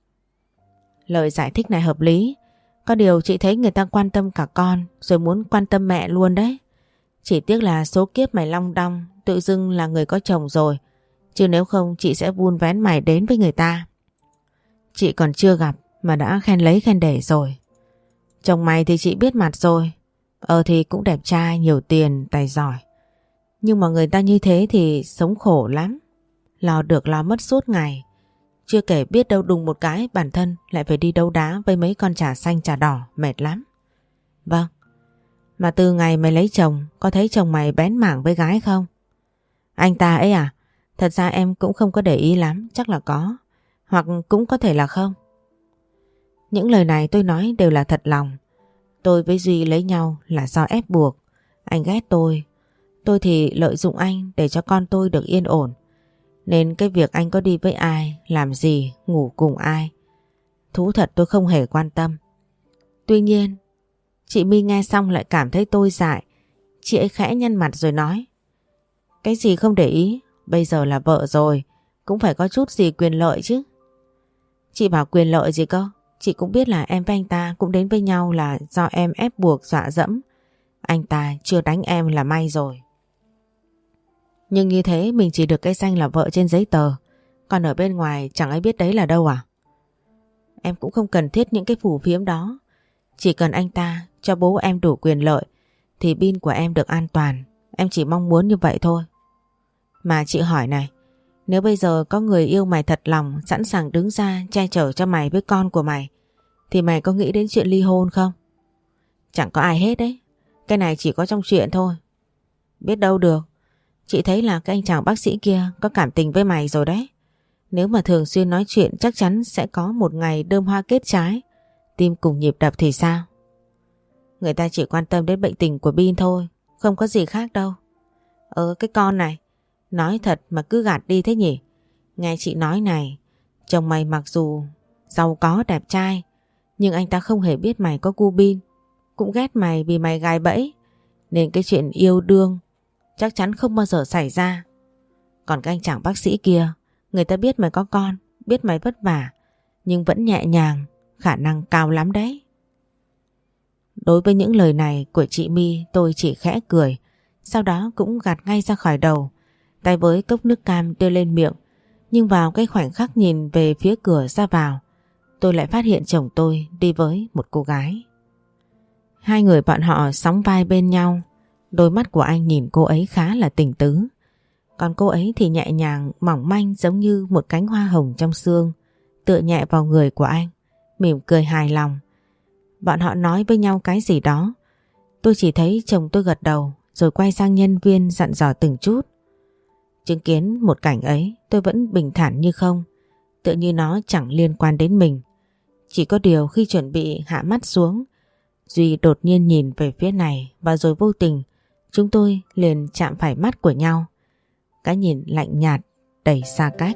Lời giải thích này hợp lý. Có điều chị thấy người ta quan tâm cả con rồi muốn quan tâm mẹ luôn đấy. Chỉ tiếc là số kiếp mày long đong, tự dưng là người có chồng rồi. Chứ nếu không chị sẽ vun vén mày đến với người ta. Chị còn chưa gặp mà đã khen lấy khen để rồi. Chồng mày thì chị biết mặt rồi. Thì cũng đẹp trai, nhiều tiền, tài giỏi. Nhưng mà người ta như thế thì sống khổ lắm. Lo được lo mất suốt ngày. Chưa kể biết đâu đùng một cái bản thân lại phải đi đấu đá với mấy con chả xanh chả đỏ, mệt lắm. Vâng. Mà từ ngày mày lấy chồng, có thấy chồng mày bén mảng với gái không? Anh ta ấy à? Thật ra em cũng không có để ý lắm, chắc là có. Hoặc cũng có thể là không. Những lời này tôi nói đều là thật lòng. Tôi với Duy lấy nhau là do ép buộc. Anh ghét tôi. Tôi thì lợi dụng anh để cho con tôi được yên ổn. Nên cái việc anh có đi với ai, làm gì, ngủ cùng ai, thú thật tôi không hề quan tâm. Tuy nhiên, chị My nghe xong lại cảm thấy tôi dại. Chị ấy khẽ nhăn mặt rồi nói. Cái gì không để ý, bây giờ là vợ rồi, cũng phải có chút gì quyền lợi chứ. Chị bảo quyền lợi gì cơ? Chị cũng biết là em với anh ta cũng đến với nhau là do em ép buộc dọa dẫm. Anh ta chưa đánh em là may rồi. Nhưng như thế mình chỉ được cái danh là vợ trên giấy tờ, còn ở bên ngoài chẳng ai biết đấy là đâu à? Em cũng không cần thiết những cái phù phiếm đó. Chỉ cần anh ta cho bố em đủ quyền lợi thì Bin của em được an toàn. Em chỉ mong muốn như vậy thôi. Mà chị hỏi này, nếu bây giờ có người yêu mày thật lòng, sẵn sàng đứng ra che chở cho mày với con của mày, thì mày có nghĩ đến chuyện ly hôn không? Chẳng có ai hết đấy. Cái này chỉ có trong chuyện thôi. Biết đâu được. Chị thấy là cái anh chàng bác sĩ kia có cảm tình với mày rồi đấy. Nếu mà thường xuyên nói chuyện chắc chắn sẽ có một ngày đơm hoa kết trái, tim cùng nhịp đập thì sao? Người ta chỉ quan tâm đến bệnh tình của Bin thôi, không có gì khác đâu. Cái con này, nói thật mà cứ gạt đi thế nhỉ? Nghe chị nói này, chồng mày mặc dù giàu có đẹp trai, nhưng anh ta không hề biết mày có gu Bin, cũng ghét mày vì mày gài bẫy, nên cái chuyện yêu đương chắc chắn không bao giờ xảy ra. Còn cái anh chàng bác sĩ kia, người ta biết mày có con, biết mày vất vả, nhưng vẫn nhẹ nhàng, khả năng cao lắm đấy. Đối với những lời này của chị My, tôi chỉ khẽ cười, sau đó cũng gạt ngay ra khỏi đầu, tay với cốc nước cam đưa lên miệng, Nhưng vào cái khoảnh khắc nhìn về phía cửa ra vào, tôi lại phát hiện chồng tôi đi với một cô gái. Hai người bọn họ sóng vai bên nhau. Đôi mắt của anh nhìn cô ấy khá là tình tứ. Còn cô ấy thì nhẹ nhàng, mỏng manh giống như một cánh hoa hồng trong sương, tựa nhẹ vào người của anh, mỉm cười hài lòng. Bọn họ nói với nhau cái gì đó. Tôi chỉ thấy chồng tôi gật đầu rồi quay sang nhân viên dặn dò từng chút. Chứng kiến một cảnh ấy tôi vẫn bình thản như không, tựa như nó chẳng liên quan đến mình. Chỉ có điều khi chuẩn bị hạ mắt xuống, Duy đột nhiên nhìn về phía này và rồi vô tình chúng tôi liền chạm phải mắt của nhau. Cái nhìn lạnh nhạt, đầy xa cách.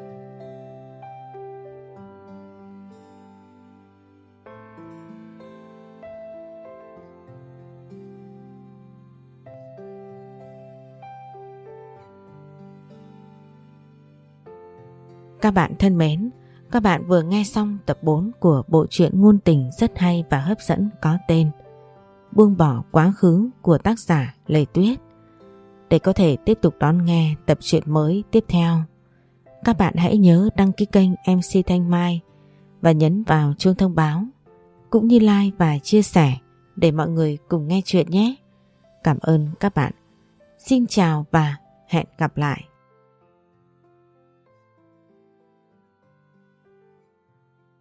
Các bạn thân mến, các bạn vừa nghe xong tập 4 của bộ truyện ngôn tình rất hay và hấp dẫn có tên Buông bỏ quá khứ của tác giả Lê Tuyết. Để có thể tiếp tục đón nghe tập truyện mới tiếp theo, các bạn hãy nhớ đăng ký kênh MC Thanh Mai và nhấn vào chuông thông báo, cũng như like và chia sẻ để mọi người cùng nghe chuyện nhé. Cảm ơn các bạn. Xin chào và hẹn gặp lại.